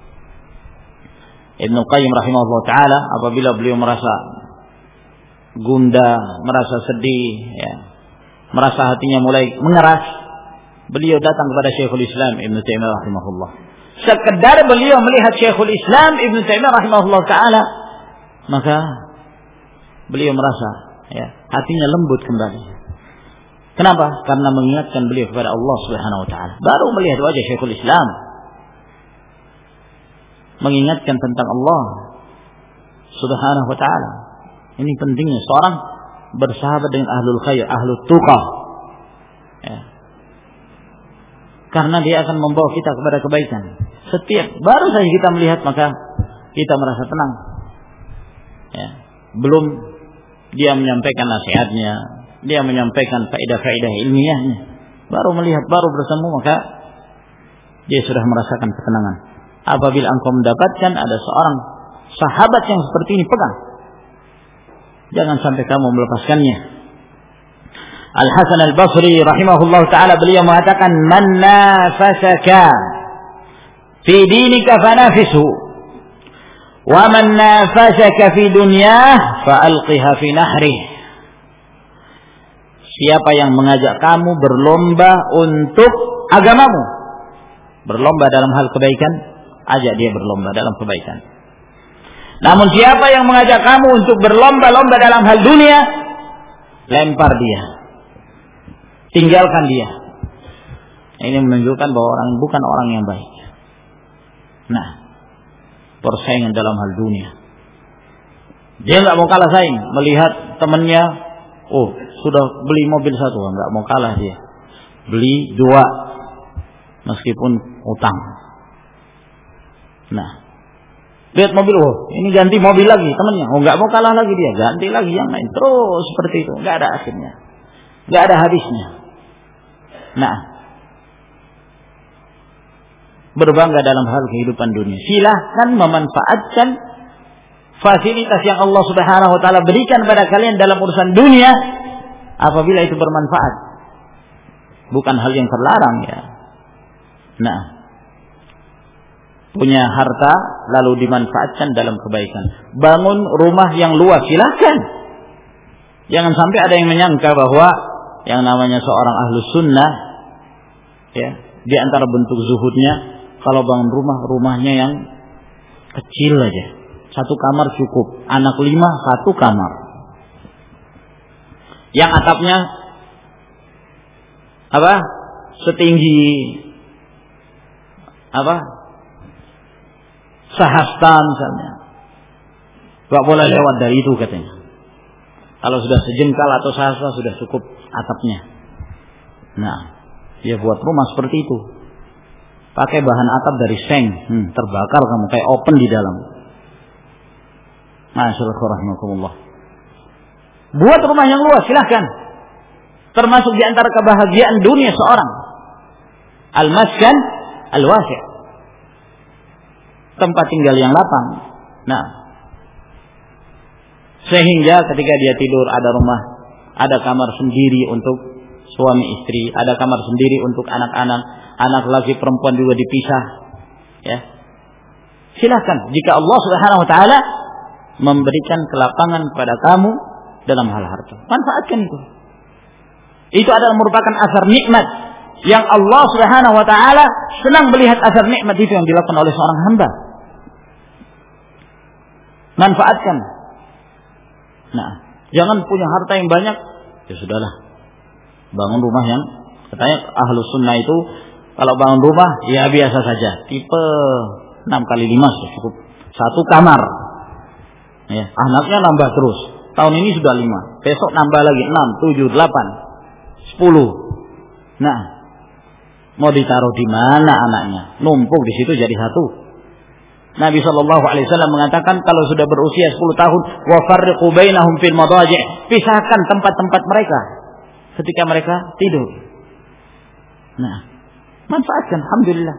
Ibnu Qayyim rahimahullah taala apabila beliau merasa gundah, merasa sedih, ya, merasa hatinya mulai mengeras, beliau datang kepada Syekhul Islam Ibnu Taimiyah rahimahullah. Sekedar beliau melihat Syekhul Islam Ibnu Taimiyah rahimahullah taala, maka beliau merasa, ya, hatinya lembut kembali. Kenapa? Karena mengingatkan beliau kepada Allah Subhanahu wa taala. Baru melihat wajah Syekhul Islam, mengingatkan tentang Allah Subhanahu wa taala. Ini pentingnya seorang bersahabat dengan ahlul khair, ahlul tuqah. Ya. Karena dia akan membawa kita kepada kebaikan. Setiap baru saja kita melihat maka kita merasa tenang. Ya. Belum dia menyampaikan nasihatnya, dia menyampaikan faedah-faedah ilmiahnya, baru melihat, baru bertemu, maka dia sudah merasakan ketenangan. Apabila engkau mendapatkan ada seorang sahabat yang seperti ini, pegang. Jangan sampai kamu melepaskannya. Al-Hasan Al-Basri rahimahullah ta'ala beliau mengatakan, man nafasaka fi dinika fanafisu, wa man nafasaka fi dunyah fa'alqiha fi nahrih. Siapa yang mengajak kamu berlomba untuk agamamu, berlomba dalam hal kebaikan, ajak dia berlomba dalam kebaikan. Namun siapa yang mengajak kamu untuk berlomba-lomba dalam hal dunia, lempar dia, tinggalkan dia. Ini menunjukkan bahwa orang bukan orang yang baik. Nah, persaingan dalam hal dunia, dia nggak mau kalah saing. Melihat temannya, oh sudah beli mobil satu, nggak mau kalah dia, beli dua meskipun utang. Nah, lihat mobil, oh ini ganti mobil lagi temannya, oh nggak mau kalah lagi dia, ganti lagi yang lain, terus seperti itu, nggak ada akhirnya, nggak ada habisnya. Nah, berbangga dalam hal kehidupan dunia, silahkan memanfaatkan fasilitas yang Allah Subhanahu wa taala berikan pada kalian dalam urusan dunia apabila itu bermanfaat, bukan hal yang terlarang, ya. Nah, punya harta lalu dimanfaatkan dalam kebaikan. Bangun rumah yang luas, silahkan. Jangan sampai ada yang menyangka bahwa yang namanya seorang ahlus sunnah, ya, di antara bentuk zuhudnya, kalau bangun rumah, rumahnya yang kecil aja, satu kamar cukup. Anak lima, satu kamar. Yang atapnya apa? Setinggi apa? Sahasta misalnya. Gak boleh lewat dari itu katanya. Kalau sudah sejengkal atau sahasta sudah cukup atapnya. Nah, dia buat rumah seperti itu. Pakai bahan atap dari seng, hmm, terbakar kamu kayak open di dalam. Masyaallah. Buat rumah yang luas, silahkan. Termasuk di antara kebahagiaan dunia seorang, al-maskan al-wasi', tempat tinggal yang lapang. Nah, sehingga ketika dia tidur ada rumah, ada kamar sendiri untuk suami istri, ada kamar sendiri untuk anak-anak, anak laki perempuan juga dipisah. Ya, silahkan. Jika Allah Subhanahu Wa Taala memberikan kelapangan pada kamu dalam hal harta, manfaatkan itu. Itu adalah merupakan asar nikmat yang Allah Subhanahu Wa Taala senang melihat asar nikmat itu yang dilakukan oleh seorang hamba. Manfaatkan. Nah, jangan punya harta yang banyak, ya sudahlah, bangun rumah yang katanya ahlu sunnah itu Kalau bangun rumah ya biasa saja, tipe enam kali lima cukup. Satu kamar. Ya, anaknya nambah terus. Tahun ini sudah lima, besok nambah lagi enam, tujuh, delapan, sepuluh. Nah, mau ditaruh di mana anaknya? Numpuk di situ jadi satu. Nabi shallallahu alaihi wasallam mengatakan kalau sudah berusia sepuluh tahun, wa farriqu bainahum fil madaji', pisahkan tempat-tempat mereka ketika mereka tidur. Nah, manfaatkan, alhamdulillah.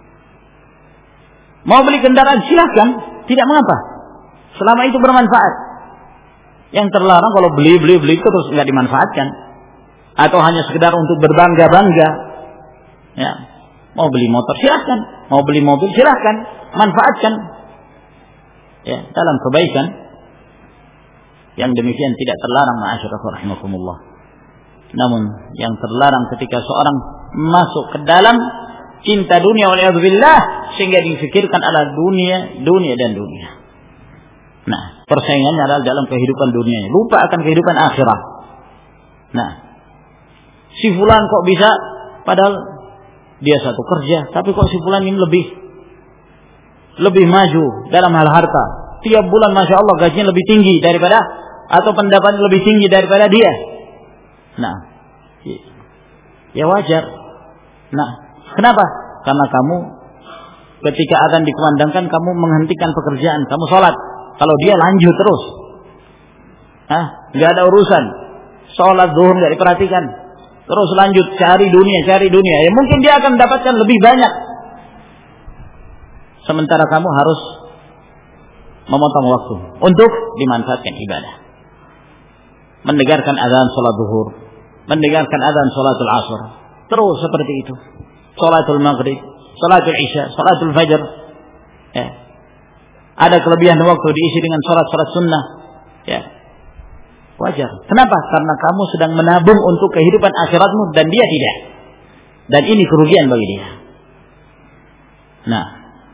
Mau beli kendaraan silahkan, tidak mengapa, selama itu bermanfaat. Yang terlarang kalau beli beli beli terus nggak dimanfaatkan, atau hanya sekedar untuk berbangga bangga. Ya, mau beli motor silahkan, mau beli mobil silahkan, manfaatkan. Ya, dalam kebaikan. Yang demikian tidak terlarang, ma'asyiral rahimakumullah. Namun yang terlarang ketika seorang masuk ke dalam cinta dunia waliyadzubillah sehingga difikirkan adalah dunia, dunia dan dunia. Nah, persaingannya adalah dalam kehidupan dunia, lupa akan kehidupan akhirat. Nah, si fulan kok bisa, padahal dia satu kerja, tapi kok si fulan ini lebih lebih maju dalam hal harta. Tiap bulan masya Allah gajinya lebih tinggi daripada, atau pendapatnya lebih tinggi daripada dia. Nah, ya wajar. Nah, kenapa? Karena kamu ketika akan dikumandangkan kamu menghentikan pekerjaan, kamu sholat. Kalau dia lanjut terus, ah, nggak ada urusan, sholat zuhur nggak diperhatikan, terus lanjut cari dunia, cari dunia. Ya mungkin dia akan mendapatkan lebih banyak. Sementara kamu harus memotong waktu untuk dimanfaatkan ibadah, mendengarkan azan sholat zuhur, mendengarkan azan sholatul asr, terus seperti itu. Sholatul maghrib, sholatul isya, sholatul fajr. Ya. Ada kelebihan waktu diisi dengan sholat-sholat sunnah. Ya. Wajar. Kenapa? Karena kamu sedang menabung untuk kehidupan akhiratmu dan dia tidak. Dan ini kerugian bagi dia. Nah.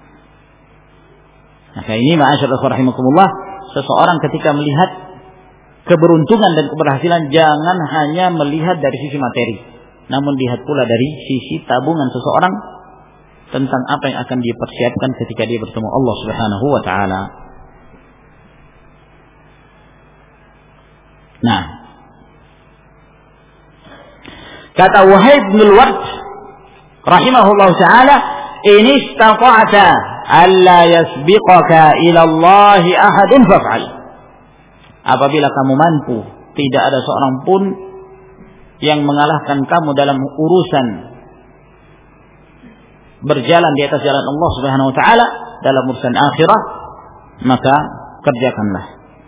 Maka ini ma'asyiral rahimakumullah, seseorang ketika melihat keberuntungan dan keberhasilan jangan hanya melihat dari sisi materi, namun lihat pula dari sisi tabungan seseorang tentang apa yang akan dia persiapkan ketika dia bertemu Allah Subhanahu wa taala. Nah, kata Wahid bin Al-Ward rahimahullahu taala, "In istata'ta alla yasbiqaka ila Allah ahadun faf'al." Apabila kamu mampu, tidak ada seorang pun yang mengalahkan kamu dalam urusan berjalan di atas jalan Allah Subhanahu wa taala dalam urusan akhirat, maka kerjakanlah.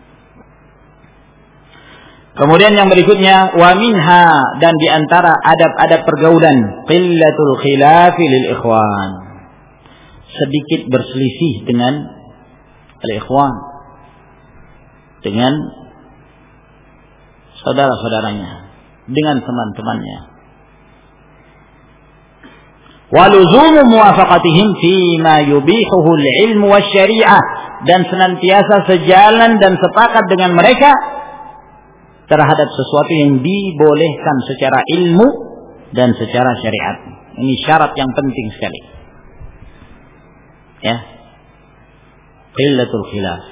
Kemudian yang berikutnya, wa minha, dan di antara adab-adab pergaulan, qillatul khilafi lil ikhwan. Sedikit berselisih dengan al-ikhwan, dengan saudara-saudaranya, dengan teman-temannya. Waluzumu muwafaqatihim fima yubihuhu al-ilmu wasyari'ah, dan senantiasa sejalan dan sepakat dengan mereka terhadap sesuatu yang dibolehkan secara ilmu dan secara syariat. Ini syarat yang penting sekali. Ya. Qillatul khilaf.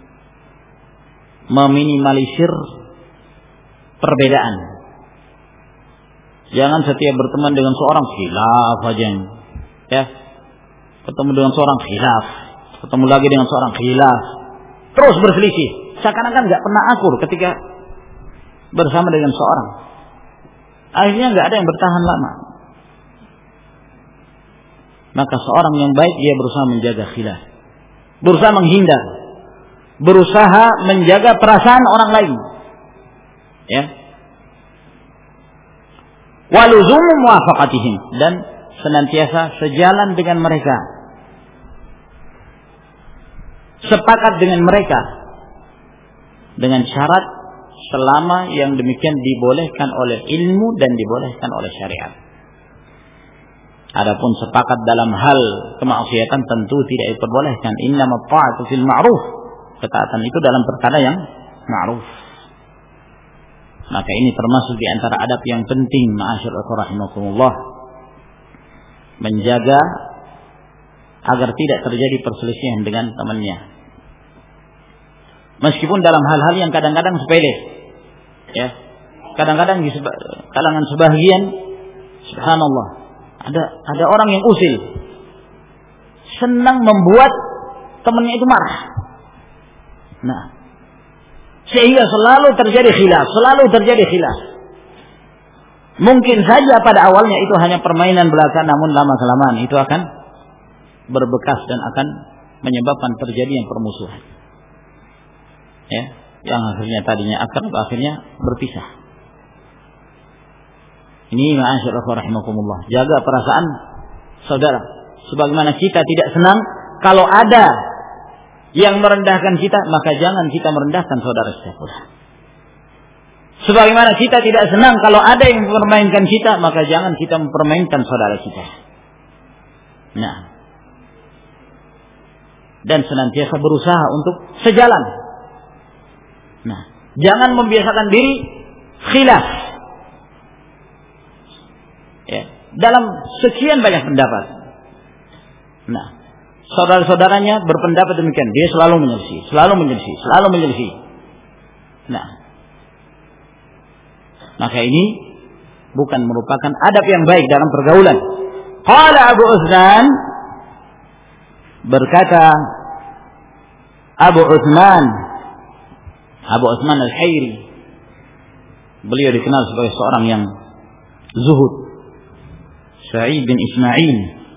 Meminimalisir perbedaan. Jangan setiap berteman dengan seorang khilaf aja, ya. Ketemu dengan seorang khilaf, ketemu lagi dengan seorang khilaf, terus berselisih. Seakan-akan nggak pernah akur ketika bersama dengan seorang. Akhirnya nggak ada yang bertahan lama. Maka seorang yang baik dia berusaha menjaga khilaf, berusaha menghindar, berusaha menjaga perasaan orang lain, ya. Waluzumu muwafaqatihim, dan senantiasa sejalan dengan mereka, sepakat dengan mereka, dengan syarat selama yang demikian dibolehkan oleh ilmu dan dibolehkan oleh syariat. Adapun sepakat dalam hal kemaksiatan tentu tidak diperbolehkan. Innamat ta'atu fil ma'ruf, ketaatan itu dalam perkara yang ma'ruf. Maka ini termasuk di antara adab yang penting, ma'asyiral rahimakumullah. menjaga agar tidak terjadi perselisihan dengan temannya. Meskipun dalam hal-hal yang kadang-kadang sepele, ya, kadang-kadang di kalangan sebagian, subhanallah, ada ada orang yang usil, senang membuat temannya itu marah. Nah, sehingga selalu terjadi khilaf, selalu terjadi khilaf. Mungkin saja pada awalnya itu hanya permainan belaka, namun lama-kelamaan itu akan berbekas dan akan menyebabkan terjadinya permusuhan. Ya, yang akhirnya tadinya akrab, akhirnya berpisah. Ini ma'asyiral rahimakumullah. Jaga perasaan saudara. Sebagaimana kita tidak senang kalau ada yang merendahkan kita, maka jangan kita merendahkan saudara kita pula. Sebagaimana kita tidak senang kalau ada yang mempermainkan kita, maka jangan kita mempermainkan saudara kita. Nah, dan senantiasa berusaha untuk sejalan. Nah, jangan membiasakan diri khilaf. Ya, dalam sekian banyak pendapat. Nah, saudara-saudaranya berpendapat demikian, dia selalu menyelisih, selalu menyelisih, selalu menyelisih. Nah, maka ini bukan merupakan adab yang baik dalam pergaulan. Qala Abu Uthman, berkata Abu Uthman, Abu Uthman Al-Hayri, beliau dikenal sebagai seorang yang zuhud, Sa'id bin Ismail,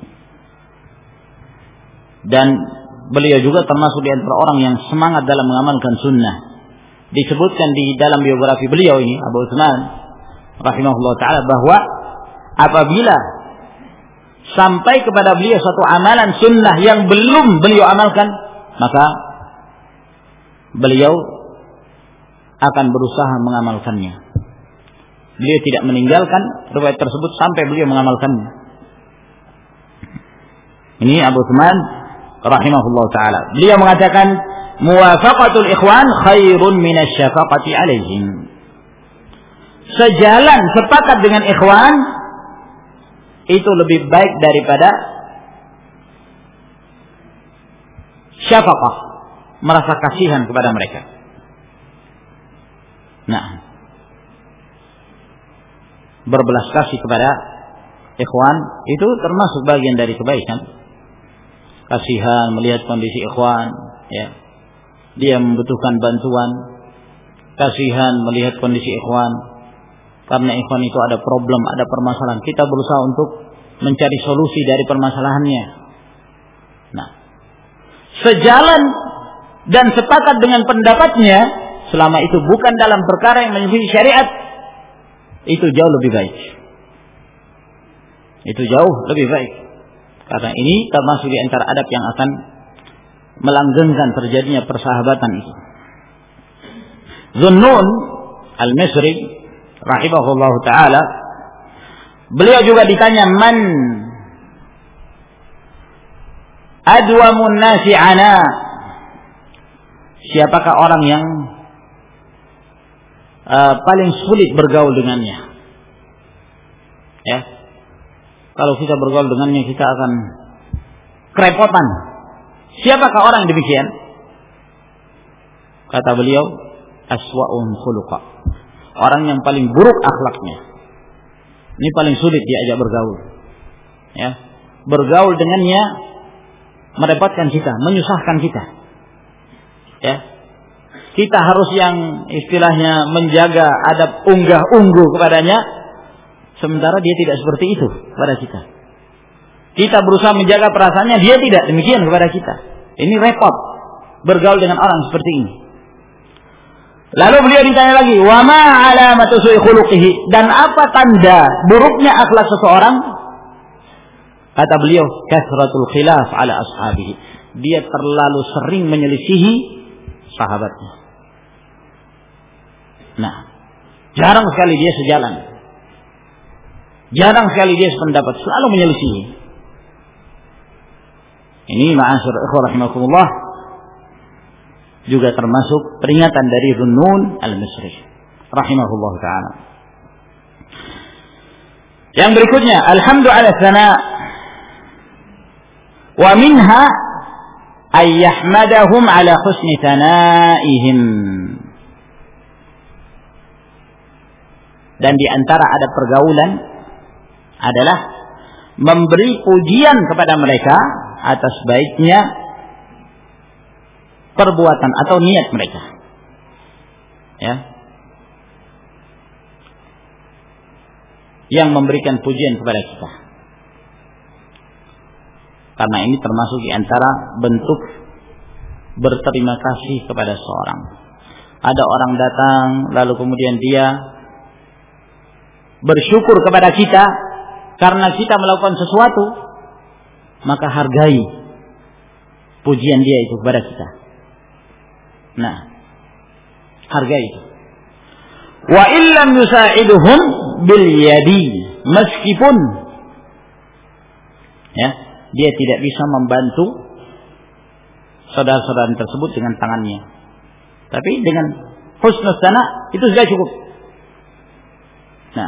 dan beliau juga termasuk di antara orang yang semangat dalam mengamalkan sunnah. Disebutkan di dalam biografi beliau ini, Abu Uthman rahimahullah ta'ala, bahwa apabila sampai kepada beliau satu amalan sunnah yang belum beliau amalkan, maka beliau akan berusaha mengamalkannya. Beliau tidak meninggalkan riwayat tersebut sampai beliau mengamalkannya. Ini Abu Uthman rahimahullah ta'ala. Beliau mengatakan, muwafaqatul ikhwan khairun minasyafaqati alaihim. Sejalan, sepakat dengan ikhwan itu lebih baik daripada syafaqah, merasa kasihan kepada mereka. Nah, berbelas kasih kepada ikhwan itu termasuk bagian dari kebaikan. Kasihan melihat kondisi ikhwan, ya, dia membutuhkan bantuan. Kasihan melihat kondisi ikhwan, karena ikhwan itu ada problem, ada permasalahan. Kita berusaha untuk mencari solusi dari permasalahannya. Nah, sejalan dan sepakat dengan pendapatnya, selama itu bukan dalam perkara yang menyelisihi syariat, itu jauh lebih baik. Itu jauh lebih baik. Karena ini termasuk di antara adab yang akan melanggengkan terjadinya persahabatan itu. Zunnun Al-Misri rahimahullahu ta'ala, beliau juga ditanya, man adwamun nasi ana, siapakah orang yang uh, paling sulit bergaul dengannya? Ya, kalau kita bergaul dengannya kita akan kerepotan. Siapakah orang demikian? Kata beliau, aswa'un khuluqa, orang yang paling buruk akhlaknya. Ini paling sulit diajak bergaul. Ya, bergaul dengannya merepotkan kita, menyusahkan kita. Ya, kita harus yang istilahnya menjaga adab unggah-ungguh kepadanya, sementara dia tidak seperti itu kepada kita. Kita berusaha menjaga perasaannya, dia tidak demikian kepada kita. Ini repot bergaul dengan orang seperti ini. Lalu beliau ditanya lagi, wa ma alamatu su'i khuluqihi, dan apa tanda buruknya akhlak seseorang? Kata beliau, kasratul khilaf ala ashabihi, dia terlalu sering menyelisihi sahabatnya. Nah, jarang sekali dia sejalan, jarang sekali dia sependapat, selalu menyelisihi. Ini ma'asyar ikhwah rahimakumullah, juga termasuk peringatan dari Zunnun Al-Misri rahimahullah ta'ala. Yang berikutnya, alhamdulillah sana Wa minha ay yahmadahum ala husni tanaihim. Dan di antara adab pergaulan adalah memberi pujian kepada mereka atas baiknya perbuatan atau niat mereka. Ya. Yang memberikan pujian kepada kita. Karena ini termasuk di antara bentuk berterima kasih kepada seorang. Ada orang datang lalu kemudian dia bersyukur kepada kita karena kita melakukan sesuatu, maka hargai pujian dia itu kepada kita. Nah, hargai itu. Wa illam yusa'iduhum bil yadi, meskipun ya, dia tidak bisa membantu saudara-saudara tersebut dengan tangannya, tapi dengan husnul sana itu sudah cukup. Nah,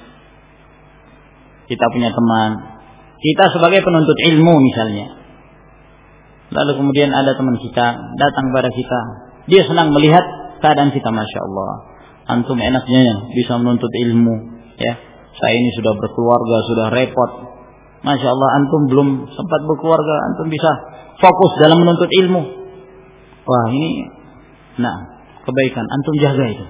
kita punya teman, kita sebagai penuntut ilmu misalnya, lalu kemudian ada teman kita datang kepada kita, dia senang melihat keadaan kita, masya Allah, antum enaknya bisa menuntut ilmu, ya. Saya ini sudah berkeluarga, sudah repot, masya Allah, antum belum sempat berkeluarga, antum bisa fokus dalam menuntut ilmu. Wah ini, nah kebaikan, antum jaga itu.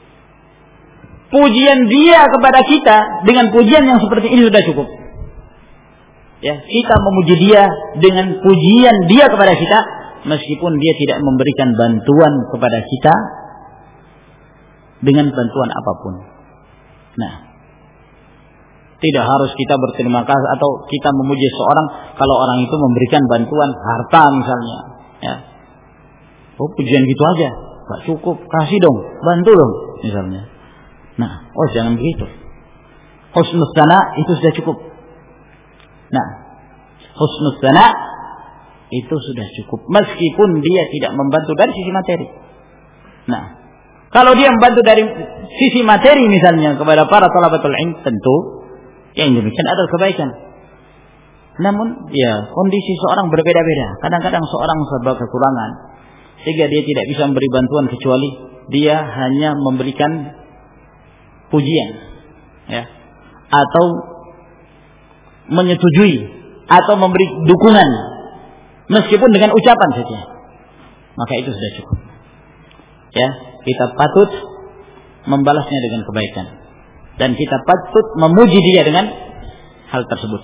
Pujian dia kepada kita dengan pujian yang seperti ini sudah cukup. Ya, kita memuji dia dengan pujian dia kepada kita, meskipun dia tidak memberikan bantuan kepada kita dengan bantuan apapun. Nah, tidak harus kita berterima kasih atau kita memuji seorang kalau orang itu memberikan bantuan harta misalnya. Ya, oh pujian gitu aja, nggak cukup, kasih dong, bantu dong misalnya. Nah, oh jangan begitu. Husnul sana itu sudah cukup. Nah, husnul sana itu sudah cukup, meskipun dia tidak membantu dari sisi materi. Nah, kalau dia membantu dari sisi materi misalnya kepada para thalabatul ilm, tentu yang demikian adalah kebaikan. Namun, ya kondisi seorang berbeda-beda. Kadang-kadang seorang serba kekurangan, sehingga dia tidak bisa memberi bantuan kecuali dia hanya memberikan pujian, ya, atau menyetujui atau memberi dukungan meskipun dengan ucapan saja, maka itu sudah cukup. Ya, kita patut membalasnya dengan kebaikan dan kita patut memuji dia dengan hal tersebut.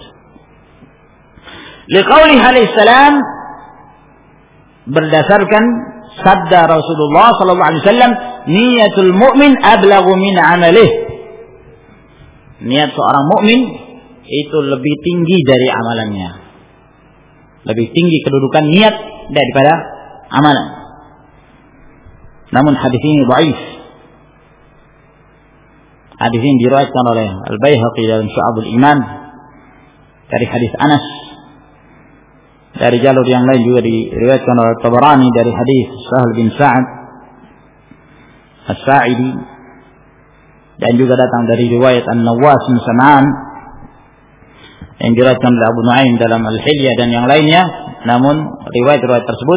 Liqauli alaihi salam, berdasarkan sabda Rasulullah sallallahu alaihi wasallam, niyatul mu'min ablaghu min amalih. Niat seorang mukmin itu lebih tinggi dari amalannya. Lebih tinggi kedudukan niat daripada amalan. Namun hadis ini dhaif. Hadis ini diriwayatkan oleh Al-Baihaqi dalam Syu'abul Iman dari hadis Anas. Dari jalur yang lain juga diriwayatkan oleh Tabarani dari hadis Sahal bin Sa'ad As-Sa'idi, dan juga datang dari riwayat An-Nawas bin Sam'an yang diriwayatkan oleh Abu Nu'aim dalam Al-Hilyah dan yang lainnya. Namun riwayat-riwayat tersebut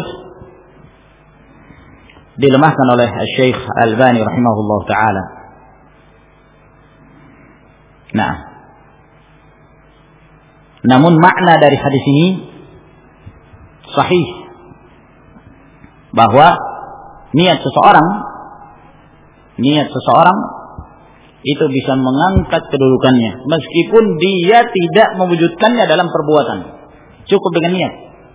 dilemahkan oleh Syekh Al-Albani rahimahullah taala. Nah, namun makna dari hadis ini sahih, bahwa niat seseorang niat seseorang itu bisa mengangkat kedudukannya meskipun dia tidak mewujudkannya dalam perbuatan, cukup dengan niat.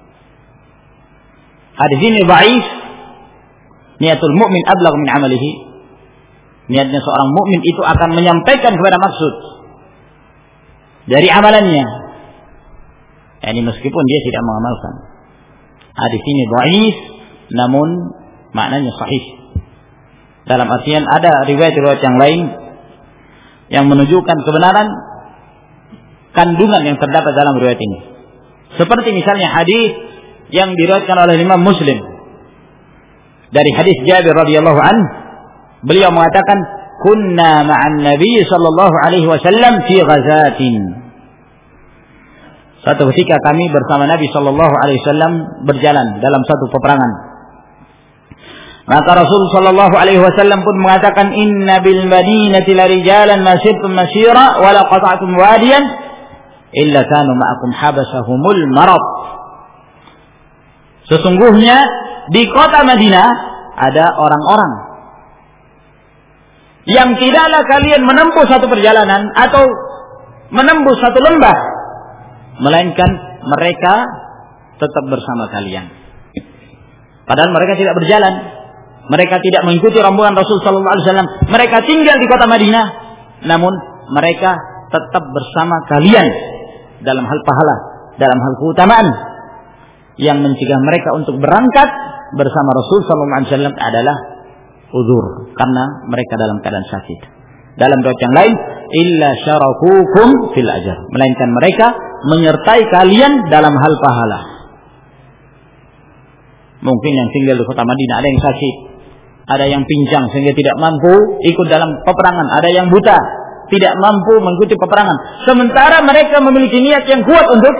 Hadis ini dhaif. Niatul mu'min ablagh min amalihi. Niatnya seorang mukmin itu akan menyampaikan kepada maksud dari amalannya, yani meskipun dia tidak mengamalkan. Hadis ini dhaif, namun maknanya sahih. Dalam artian ada riwayat-riwayat yang lain yang menunjukkan kebenaran kandungan yang terdapat dalam riwayat ini. Seperti misalnya hadis yang diriwayatkan oleh Imam Muslim dari hadis Jabir radhiyallahu anhu, beliau mengatakan, "Kunna ma'an Nabi sallallahu alaihi wasallam fi ghazatin." Suatu ketika kami bersama Nabi Shallallahu Alaihi Wasallam berjalan dalam satu peperangan. Maka Rasul Shallallahu Alaihi Wasallam pun mengatakan, Inna bil Madinati la rijalan masirtum masira wa la qata'tum wadiyan illa kanu ma'akum habasahumul marad. Sesungguhnya di kota Madinah ada orang-orang yang tidaklah kalian menempuh satu perjalanan atau menembus satu lembah, melainkan mereka tetap bersama kalian. Padahal mereka tidak berjalan, mereka tidak mengikuti rombongan Rasul Sallallahu Alaihi Wasallam. Mereka tinggal di kota Madinah, namun mereka tetap bersama kalian dalam hal pahala, dalam hal keutamaan. Yang mencegah mereka untuk berangkat bersama Rasul Sallallahu Alaihi Wasallam adalah uzur, karena mereka dalam keadaan sakit. Dalam riwayat yang lain, illa syarakukum fil ajr, melainkan mereka menyertai kalian dalam hal pahala. Mungkin yang tinggal di kota Madinah ada yang sakit, ada yang pincang sehingga tidak mampu ikut dalam peperangan, ada yang buta tidak mampu mengikuti peperangan. Sementara mereka memiliki niat yang kuat untuk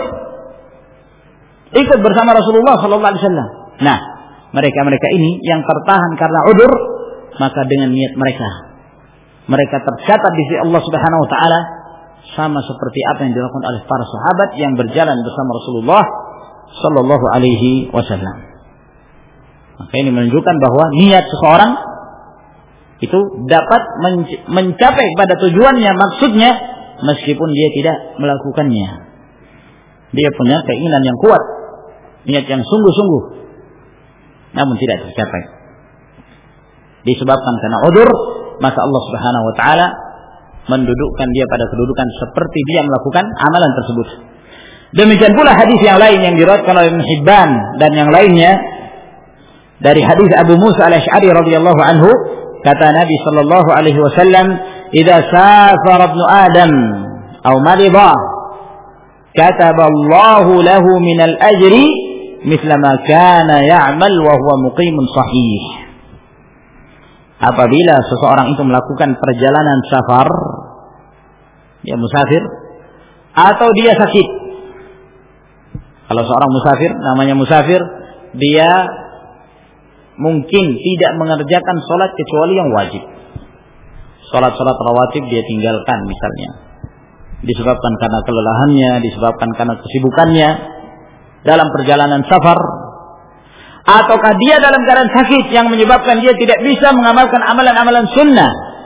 ikut bersama Rasulullah Sallallahu Alaihi Wasallam. Nah, mereka-mereka ini yang tertahan karena udzur, maka dengan niat mereka, mereka tercatat di sisi Allah Subhanahu Wa Taala sama seperti apa yang dilakukan oleh para sahabat yang berjalan bersama Rasulullah Sallallahu Alaihi Wasallam. Maka ini menunjukkan bahwa niat seseorang itu dapat mencapai pada tujuannya, maksudnya, meskipun dia tidak melakukannya. Dia punya keinginan yang kuat, niat yang sungguh-sungguh, namun tidak tercapai. Disebabkan karena udzur, maka Allah Subhanahu Wa Taala mendudukkan dia pada kedudukan seperti dia melakukan amalan tersebut. Demikian pula hadis yang lain yang diriwayatkan oleh Ibnu Hibban dan yang lainnya dari hadis Abu Musa Al-Asy'ari radhiyallahu anhu, kata Nabi sallallahu alaihi wasallam, "Idza safara ibnu Adam aw marida, kataba Allahu lahu min al-ajri mithla ma kana ya'mal wa huwa muqimun sahih." Apabila seseorang itu melakukan perjalanan safar, dia musafir atau dia sakit. Kalau seorang musafir, namanya musafir, dia mungkin tidak mengerjakan sholat kecuali yang wajib. Sholat-sholat rawatib dia tinggalkan misalnya, disebabkan karena kelelahannya, disebabkan karena kesibukannya dalam perjalanan safar. Ataukah dia dalam keadaan sakit yang menyebabkan dia tidak bisa mengamalkan amalan-amalan sunnah,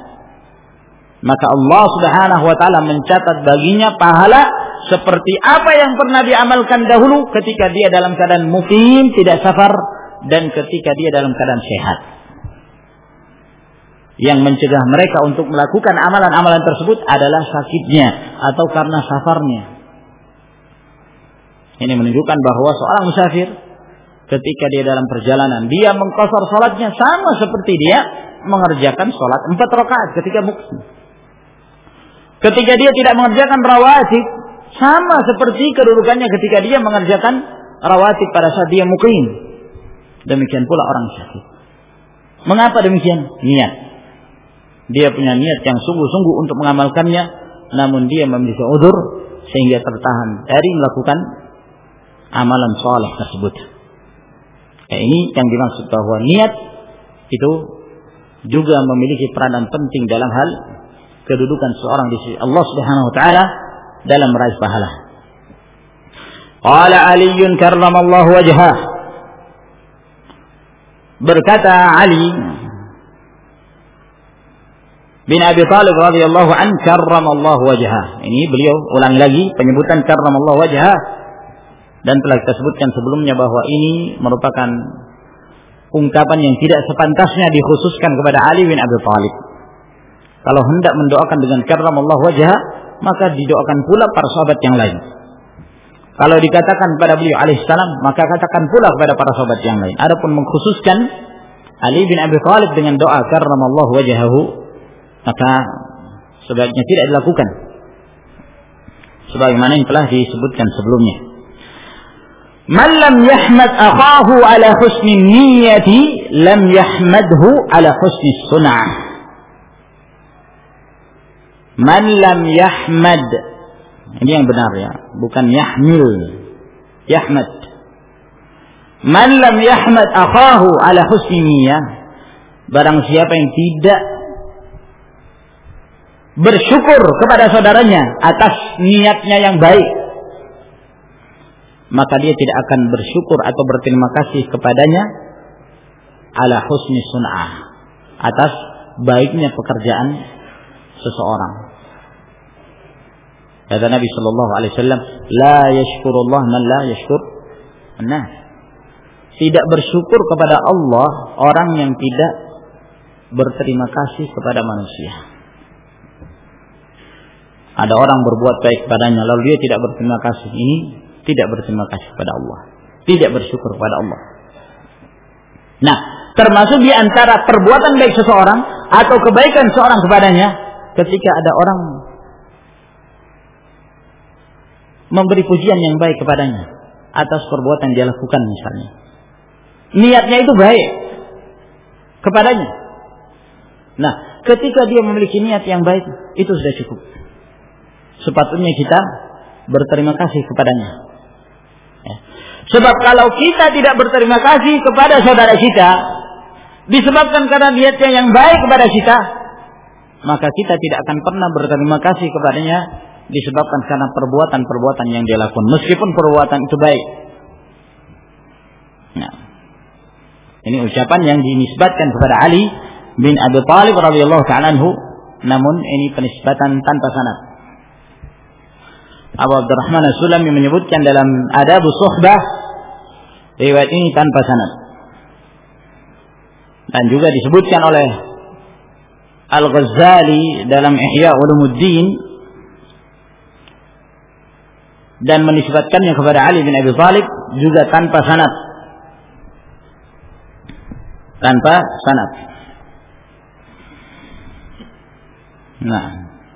maka Allah Subhanahu Wa Taala mencatat baginya pahala seperti apa yang pernah diamalkan dahulu ketika dia dalam keadaan mukim, tidak safar, dan ketika dia dalam keadaan sehat. Yang mencegah mereka untuk melakukan amalan-amalan tersebut adalah sakitnya atau karena safarnya. Ini menunjukkan bahwa seorang musafir ketika dia dalam perjalanan, dia mengqashar salatnya sama seperti dia mengerjakan salat empat rakaat ketika mukim. Ketika dia tidak mengerjakan rawatib, sama seperti kedudukannya ketika dia mengerjakan rawatib pada saat dia mukim. Demikian pula orang sakit. Mengapa demikian? Niat. Dia punya niat yang sungguh-sungguh untuk mengamalkannya, namun dia memiliki udzur sehingga tertahan dari melakukan amalan saleh tersebut. Ya, ini yang dimaksud bahwa niat itu juga memiliki peranan penting dalam hal kedudukan seorang di sisi Allah Subhanahu Wa Taala dalam meraih pahala. Qala Ali karramallahu wajhah, berkata Ali bin Abi Thalib radhiyallahu an, karramallahu wajhah. Ini beliau ulang lagi penyebutan karramallahu wajhah, dan telah kita sebutkan sebelumnya bahwa ini merupakan ungkapan yang tidak sepantasnya dikhususkan kepada Ali bin Abi Thalib. Kalau hendak mendoakan dengan karramallahu wajhah, maka didoakan pula para sahabat yang lain. Kalau dikatakan pada beliau alaihissalam, maka katakan pula kepada para sahabat yang lain. Adapun mengkhususkan Ali bin Abi Thalib dengan doa karramallahu wajhahu, maka sebaiknya tidak dilakukan, sebagaimana yang telah disebutkan sebelumnya. Man lam yahmad akhahu ala husni niyyati lam yahmadhu ala husni sun'ah. Man lam yahmad Ini yang benar ya, bukan yahmil, yahmad. Man lam yahmad akhahu ala husni niyyah, barang siapa yang tidak bersyukur kepada saudaranya atas niatnya yang baik, maka dia tidak akan bersyukur atau berterima kasih kepadanya ala husni sun'ah, atas baiknya pekerjaan seseorang. Kata Nabi sallallahu alaihi wasallam, la yashkurullah man la yashkur an-nas. Tidak bersyukur kepada Allah orang yang tidak berterima kasih kepada manusia. Ada orang berbuat baik kepadanya lalu dia tidak berterima kasih, ini tidak berterima kasih kepada Allah, tidak bersyukur kepada Allah. Nah, termasuk di antara perbuatan baik seseorang atau kebaikan seorang kepadanya, ketika ada orang memberi pujian yang baik kepadanya atas perbuatan dia lakukan misalnya, niatnya itu baik kepadanya. Nah, ketika dia memiliki niat yang baik, itu sudah cukup. Sepatutnya kita berterima kasih kepadanya. Ya. Sebab kalau kita tidak berterima kasih kepada saudara kita, disebabkan karena niatnya yang baik kepada kita, maka kita tidak akan pernah berterima kasih kepadanya disebabkan karena perbuatan-perbuatan yang dia lakukan, meskipun perbuatan itu baik. Nah, ini ucapan yang dinisbatkan kepada Ali bin Abi Thalib radhiyallahu ta'ala anhu, namun ini penisbatan tanpa sanad. Abu Abdurrahman As-Sulami menyebutkan dalam Adabus Suhbah, riwayat ini tanpa sanad. Dan juga disebutkan oleh Al-Ghazali dalam Ihya Ulumuddin dan menisbatkannya kepada Ali bin Abi Thalib juga tanpa sanad. Tanpa sanad. Nah,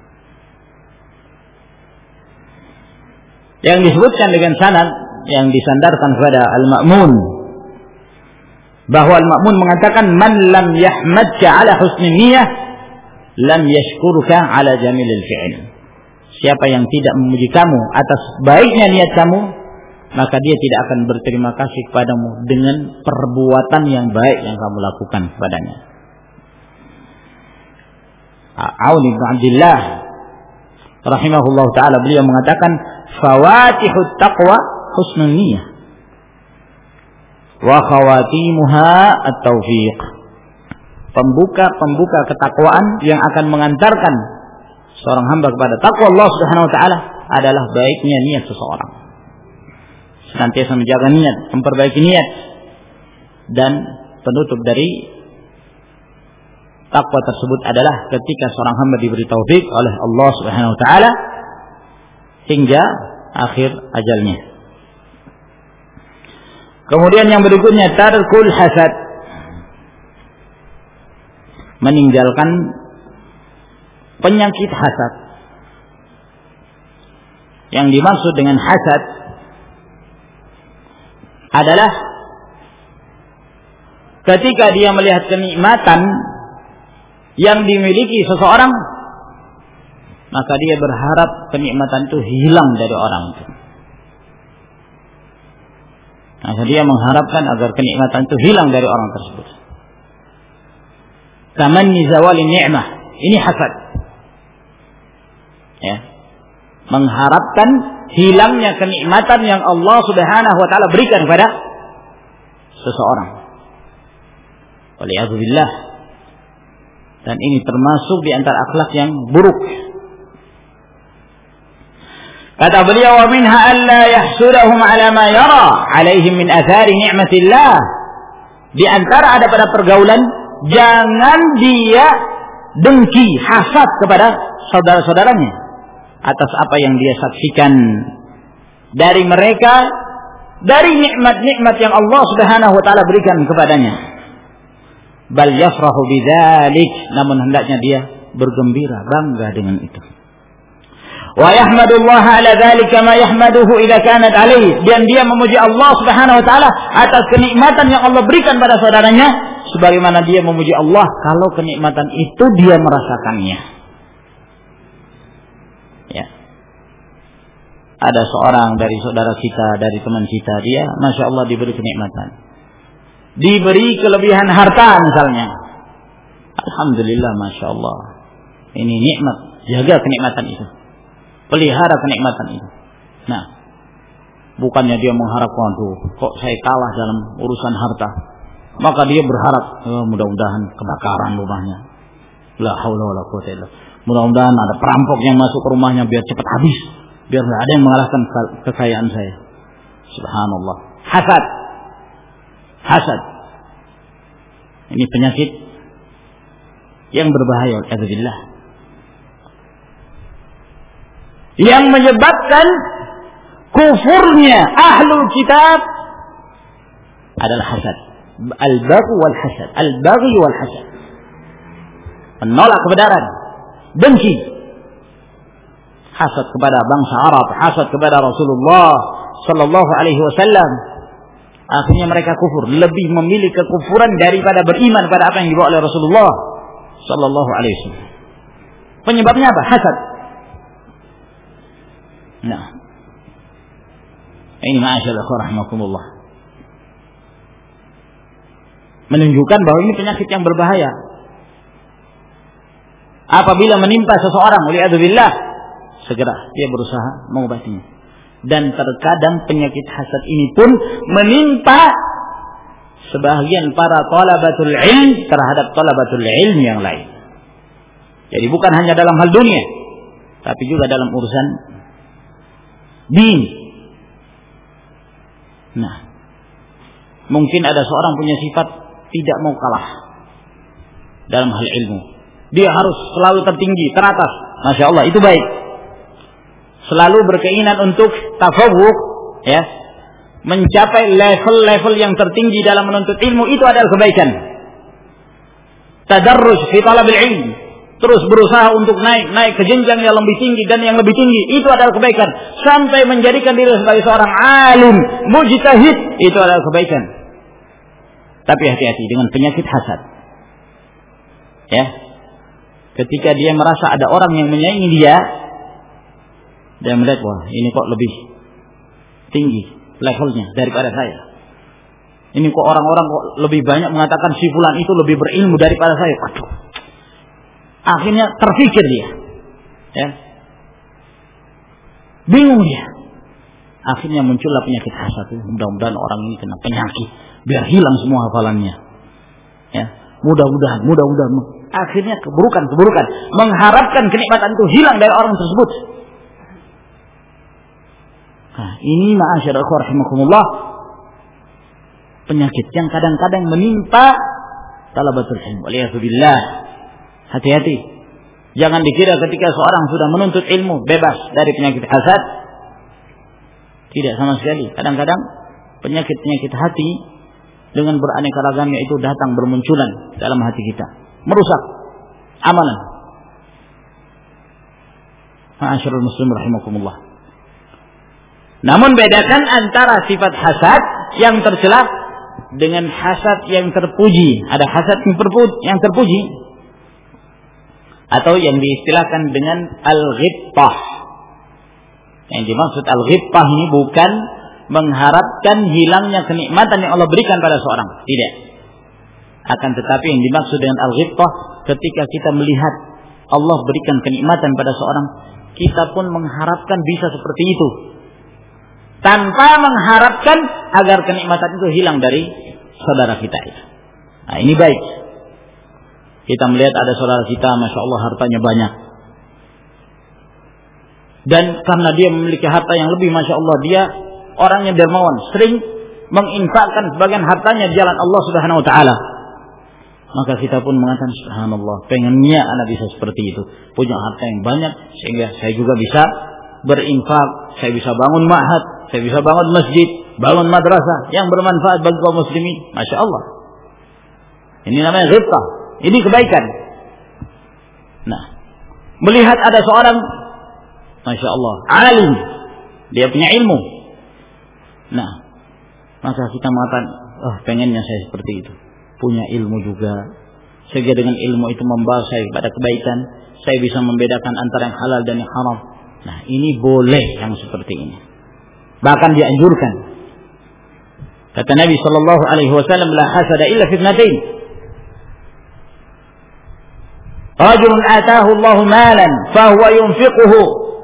yang disebutkan dengan sanad yang disandarkan kepada Al-Ma'mun, bahwa Al-Ma'mun mengatakan man lam yahmadka ala husni niyyah lam yashkuruka ala jamilil fi'il. Siapa yang tidak memuji kamu atas baiknya niat kamu, maka dia tidak akan berterima kasih kepadamu dengan perbuatan yang baik yang kamu lakukan kepadanya. Aun bin Abdullah rahimahullah ta'ala, beliau mengatakan fawatihut taqwa husnun niyyah wa khawatimuha at-taufiq. Pembuka-pembuka ketakwaan yang akan mengantarkan seorang hamba kepada takwa Allah Subhanahu wa taala adalah baiknya niat seseorang. Senantiasa menjaga niat, memperbaiki niat, dan penutup dari takwa tersebut adalah ketika seorang hamba diberi taufik oleh Allah Subhanahu wa taala hingga akhir ajalnya. Kemudian yang berikutnya tarkul hasad, meninggalkan penyakit hasad. Yang dimaksud dengan hasad adalah ketika dia melihat kenikmatan yang dimiliki seseorang, maka dia berharap kenikmatan itu hilang dari orang itu. Maka dia mengharapkan agar kenikmatan itu hilang dari orang tersebut. Tamanni zawali ni'mah, ini hasad. Ya. Mengharapkan hilangnya kenikmatan yang Allah Subhanahu wa taala berikan kepada seseorang. Waliyadzubillah. Dan ini termasuk di antara akhlak yang buruk. Kata beliau, wa minha alla yahsurahum ala ma yara alaihim min athari ni'matillah. Di antara ada pada pergaulan, jangan dia dengki, hasad kepada saudara-saudaranya atas apa yang dia saksikan dari mereka, dari nikmat-nikmat yang Allah Subhanahu wa taala berikan kepadanya. Bal yafrahu bidzalik, namun hendaknya dia bergembira, bangga dengan itu. Wa yahmadullah ala dzalika ma yahmaduhu idza kanat alaihi, dan dia memuji Allah Subhanahu wa taala atas kenikmatan yang Allah berikan pada saudaranya sebagaimana dia memuji Allah kalau kenikmatan itu dia merasakannya. Ya. ada seorang dari saudara kita, dari teman kita, dia Masya Allah diberi kenikmatan, diberi kelebihan harta misalnya. Alhamdulillah, Masya Allah, ini nikmat. Jaga kenikmatan itu, pelihara kenikmatan itu. Nah, bukannya dia mengharap, waduh, kok saya kalah dalam urusan harta, maka dia berharap, oh, mudah-mudahan kebakaran rumahnya. La haula wala quwwata illa billah. Mudah-mudahan ada perampok yang masuk ke rumahnya biar cepat habis, biar tidak ada yang mengalahkan kekayaan saya. Subhanallah. Hasad. Hasad. Ini penyakit yang berbahaya, alhamdulillah, yang menyebabkan kufurnya ahlul kitab adalah hasad. Al-baghi wal hasad. Al-baghi wal hasad. Menolak kebenaran, dengki, hasad kepada bangsa Arab, hasad kepada Rasulullah sallallahu alaihi wasallam. Akhirnya mereka kufur, lebih memilih kekufuran daripada beriman pada apa yang dibawa oleh Rasulullah sallallahu alaihi wasallam. Penyebabnya apa? Hasad. Nah, ini ma'asyallah rahimakumullah, menunjukkan bahwa ini penyakit yang berbahaya. Apabila menimpa seseorang, waliyadzubillah, segera dia berusaha mengobatinya. Dan terkadang penyakit hasad ini pun menimpa sebagian para talabatul ilm terhadap talabatul ilm yang lain. Jadi bukan hanya dalam hal dunia, tapi juga dalam urusan din. Nah, mungkin ada seorang punya sifat tidak mau kalah dalam hal ilmu. Dia harus selalu tertinggi, teratas. Masya Allah, itu baik. Selalu berkeinginan untuk tafawuq, ya, mencapai level-level yang tertinggi dalam menuntut ilmu, itu adalah kebaikan. Tadarruj fi talabil ilm, terus berusaha untuk naik, naik ke jenjang yang lebih tinggi dan yang lebih tinggi, itu adalah kebaikan. Sampai menjadikan diri sebagai seorang alim, mujtahid, itu adalah kebaikan. Tapi hati-hati dengan penyakit hasad. Ya. Ketika dia merasa ada orang yang menyaingi dia, dia melihat, wah, ini kok lebih tinggi levelnya daripada saya. Ini kok orang-orang kok lebih banyak mengatakan si fulan itu lebih berilmu daripada saya. Waduh. Akhirnya terfikir dia, ya, bingung dia. Akhirnya muncullah penyakit hasad. Mudah-mudahan orang ini kena penyakit, biar hilang semua hafalannya. Ya, mudah-mudahan, mudah-mudahan. Akhirnya keburukan-keburukan, mengharapkan kenikmatan itu hilang dari orang tersebut. Nah, ini ma'asyarul rahimakumullah, penyakit yang kadang-kadang menimpa talabatul ilmu. Waliyadzubillah. Hati-hati. Jangan dikira ketika seorang sudah menuntut ilmu bebas dari penyakit hasad. Tidak sama sekali. Kadang-kadang penyakit-penyakit hati dengan beraneka ragamnya itu datang bermunculan dalam hati kita, merusak amalan. Ma'asyiral muslimin rahimakumullah. Namun bedakan antara sifat hasad yang tercela dengan hasad yang terpuji. Ada hasad yang terpuji, atau yang diistilahkan dengan al-ghibtah. Yang dimaksud al-ghibtah ini bukan mengharapkan hilangnya kenikmatan yang Allah berikan pada seorang, tidak. Akan tetapi yang dimaksud dengan al-ghibtah, ketika kita melihat Allah berikan kenikmatan pada seorang, kita pun mengharapkan bisa seperti itu, tanpa mengharapkan agar kenikmatan itu hilang dari saudara kita itu. Nah, ini baik. Kita melihat ada saudara kita, Masya Allah, hartanya banyak, dan karena dia memiliki harta yang lebih, Masya Allah, dia orangnya dermawan, sering menginfakkan sebagian hartanya di jalan Allah Subhanahu wa taala. Maka kita pun mengatakan, subhanallah, pengennya anak bisa seperti itu, punya harta yang banyak sehingga saya juga bisa berinfak, saya bisa bangun ma'had, saya bisa bangun masjid, bangun madrasah yang bermanfaat bagi kaum muslimin. Masya Allah, ini namanya ghibtah, ini kebaikan. Nah, melihat ada seorang, Masya Allah, alim, dia punya ilmu, nah, maka kita mengatakan, oh, pengennya saya seperti itu, punya ilmu juga, sehingga dengan ilmu itu membawa saya pada kebaikan, saya bisa membedakan antara yang halal dan yang haram. Nah, ini boleh yang seperti ini. Bahkan dianjurkan. Kata Nabi sallallahu alaihi wasallam, la hasada illa fi ithnatain. Rajulun ataahu Allahu malan fa huwa yunfiquhu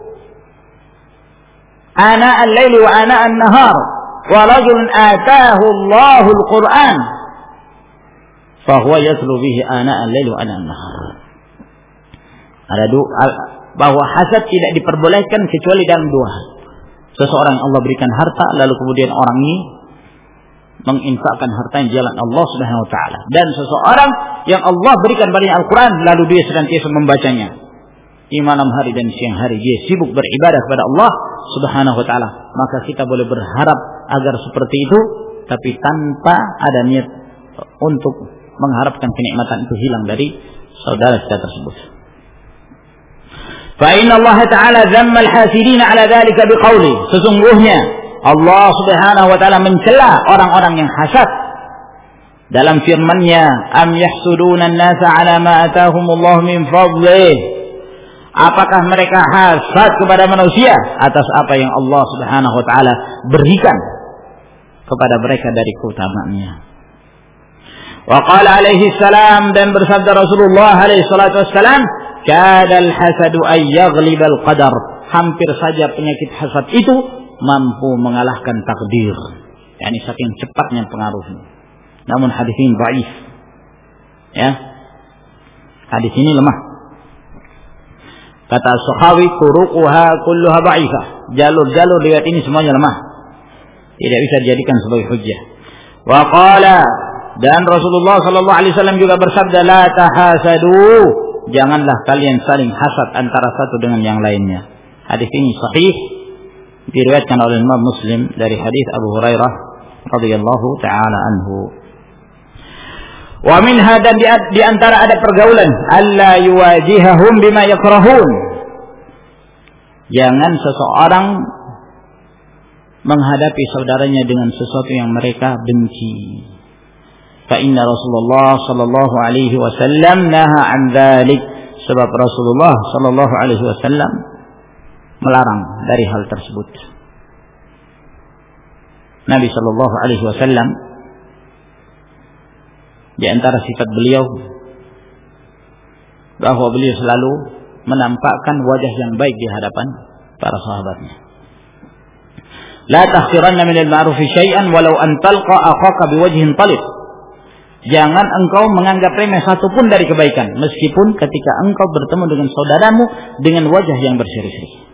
ana al-laili wa ana an-nahar, wa rajulun ataahu Allahu al-Qur'an fa huwa yatlu bihi ana al-laili wa ana an-nahar. Ada dua, bahwa hasad tidak diperbolehkan kecuali dalam dua hal. Seseorang Allah berikan harta, lalu kemudian orang ini menginfakkan hartanya di jalan Allah Subhanahu wa taala, dan seseorang yang Allah berikan padanya Al-Qur'an, lalu dia senantiasa membacanya di malam hari dan siang hari, dia sibuk beribadah kepada Allah Subhanahu wa taala, maka kita boleh berharap agar seperti itu, tapi tanpa ada niat untuk mengharapkan kenikmatan itu hilang dari saudara kita tersebut. Fa inna Allah Ta'ala zamma al-hasidin ala dhalika biqauli. Sesungguhnya Allah Subhanahu wa taala mencela orang-orang yang hasad dalam firman-Nya, am yahsuduna an-nasa ala ma atahumullah min fadlih. Apakah mereka hasad kepada manusia atas apa yang Allah Subhanahu wa taala berikan kepada mereka dari keutamaannya. Wa qala alaihi salam, dan bersabda Rasulullah alaihi salatu wassalam, kadal hasadu ay yaghlibal qadar. Hampir saja penyakit hasad itu mampu mengalahkan takdir. Yani saking cepatnya pengaruhnya. Namun hadis ini dhaif. Ya. Hadis ini lemah. Kata As-Sakhawi, turuquha kulluha dha'ifah. Jalur-jalur riwayat ini semuanya lemah. Tidak bisa dijadikan sebagai hujjah. Wa qala, dan Rasulullah sallallahu alaihi wasallam juga bersabda, la tahasadu. Janganlah kalian saling hasad antara satu dengan yang lainnya. Hadis ini sahih, diriwayatkan oleh Imam Muslim dari hadis Abu Hurairah radhiyallahu taala anhu. Wa minha, dan di antara ada pergaulan, alla yuwajihahum bima yakrahun. Jangan seseorang menghadapi saudaranya dengan sesuatu yang mereka benci. Fa inna Rasulullah sallallahu alaihi wasallam naha an dzalik. Sebab Rasulullah sallallahu alaihi wasallam melarang dari hal tersebut. Nabi sallallahu alaihi wasallam, di antara sifat beliau bahwa beliau selalu menampakkan wajah yang baik di hadapan para sahabatnya. La tahqiranna min al-ma'ruf syai'an walau an talqa akhaka biwajhin talib. Jangan engkau menganggap remeh satu pun dari kebaikan, meskipun ketika engkau bertemu dengan saudaramu dengan wajah yang berseri-seri.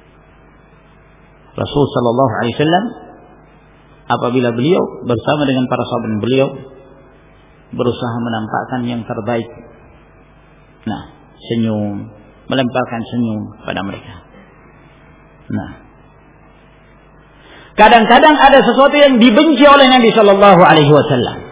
Rasul sallallahu alaihi wasallam apabila beliau bersama dengan para sahabat beliau berusaha menampakkan yang terbaik. Nah, senyum, melemparkan senyum pada mereka. Nah, kadang-kadang ada sesuatu yang dibenci oleh Nabi sallallahu alaihi wasallam.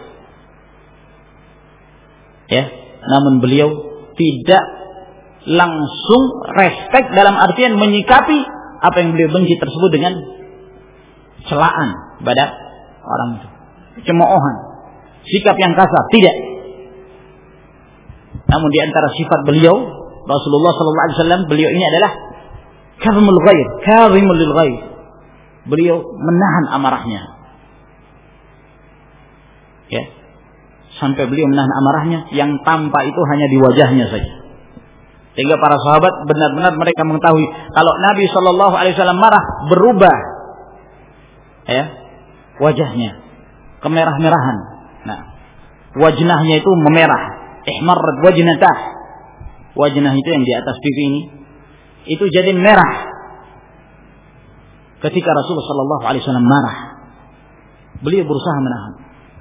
Ya, namun beliau tidak langsung respek dalam artian menyikapi apa yang beliau benci tersebut dengan celaan pada orang itu, cemoohan, sikap yang kasar, tidak. Namun di antara sifat beliau, Rasulullah sallallahu alaihi wasallam, beliau ini adalah kazimul ghair, kazimul lil ghair. Beliau menahan amarahnya. Ya. Sampai beliau menahan amarahnya, yang tampak itu hanya di wajahnya saja. Sehingga para sahabat benar-benar mereka mengetahui kalau Nabi sallallahu alaihi wasallam marah, berubah ya wajahnya, kemerah-merahan. Nah, wajnahnya itu memerah, ihmarrat wajnatah. Wajnah itu yang di atas pipi ini itu jadi merah. Ketika Rasulullah sallallahu alaihi wasallam marah, beliau berusaha menahan.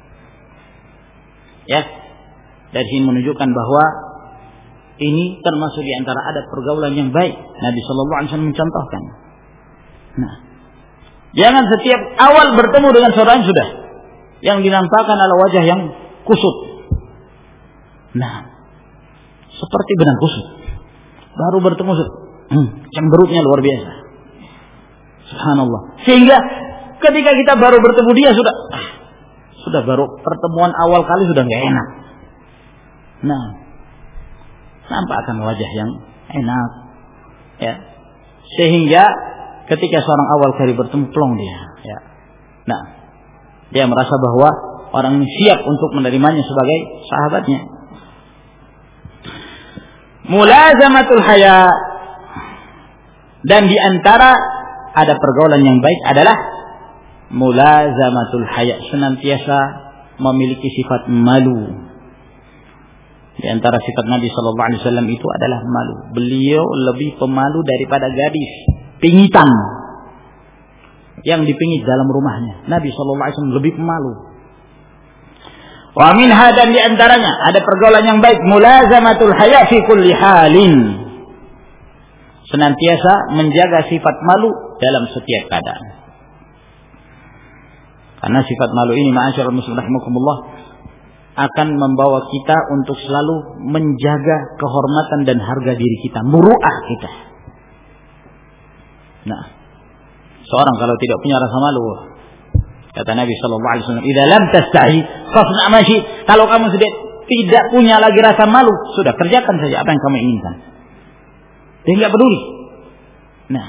Ya, dari sini menunjukkan bahwa ini termasuk di antara adab pergaulan yang baik. Nabi sallallahu alaihi wasallam mencontohkan. Nah, jangan setiap awal bertemu dengan saudara sudah yang dinampakkan adalah wajah yang kusut. Nah, seperti benang kusut. Baru bertemu hmm, cemberutnya luar biasa. Subhanallah. Sehingga ketika kita baru bertemu dia sudah ah, sudah baru pertemuan awal kali sudah nggak enak. Nah, nampakkan wajah yang enak, ya, Sehingga ketika seorang awal kali bertemu, plong dia. Ya. Nah, dia merasa bahwa orang ini siap untuk menerimanya sebagai sahabatnya. Mulazamatul haya, dan di antara ada pergaulan yang baik adalah mulazamatul haya, senantiasa memiliki sifat malu. Di antara sifat Nabi Sallallahu Alaihi Wasallam itu adalah malu. Beliau lebih pemalu daripada gadis pingitan yang dipingit dalam rumahnya. Nabi Sallallahu Alaihi Wasallam lebih pemalu. Wa minha, dan di antaranya ada pergaulan yang baik, mulazamatul haya fi kulli halin, senantiasa menjaga sifat malu dalam setiap keadaan. Karena sifat malu ini, ma'asyiral muslimin rahimakumullah, akan membawa kita untuk selalu menjaga kehormatan dan harga diri kita, muru'ah kita. Nah, seorang kalau tidak punya rasa malu, kata Nabi Sallallahu Alaihi Wasallam, "Idza lam tastahi fasna' ma syi'ta." Kalau kamu sudah tidak punya lagi rasa malu, sudah kerjakan saja apa yang kamu inginkan. Dia tidak peduli. Nah,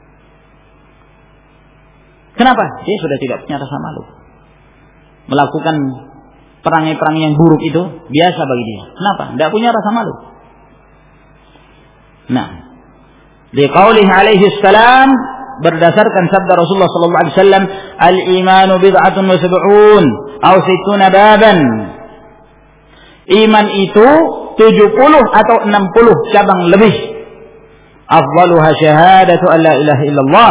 kenapa? Dia sudah tidak punya rasa malu. Melakukan perangai-perangai yang buruk itu biasa bagi dia. Kenapa? Tidak punya rasa malu. Nah, liqaulihi alaihi salam, berdasarkan sabda Rasulullah sallallahu alaihi wasallam, al-imanu bid'atun wa sab'un aw sittuna baban. Iman itu tujuh puluh atau enam puluh cabang lebih. Afdaluha syahadatu an la ilaha illallah.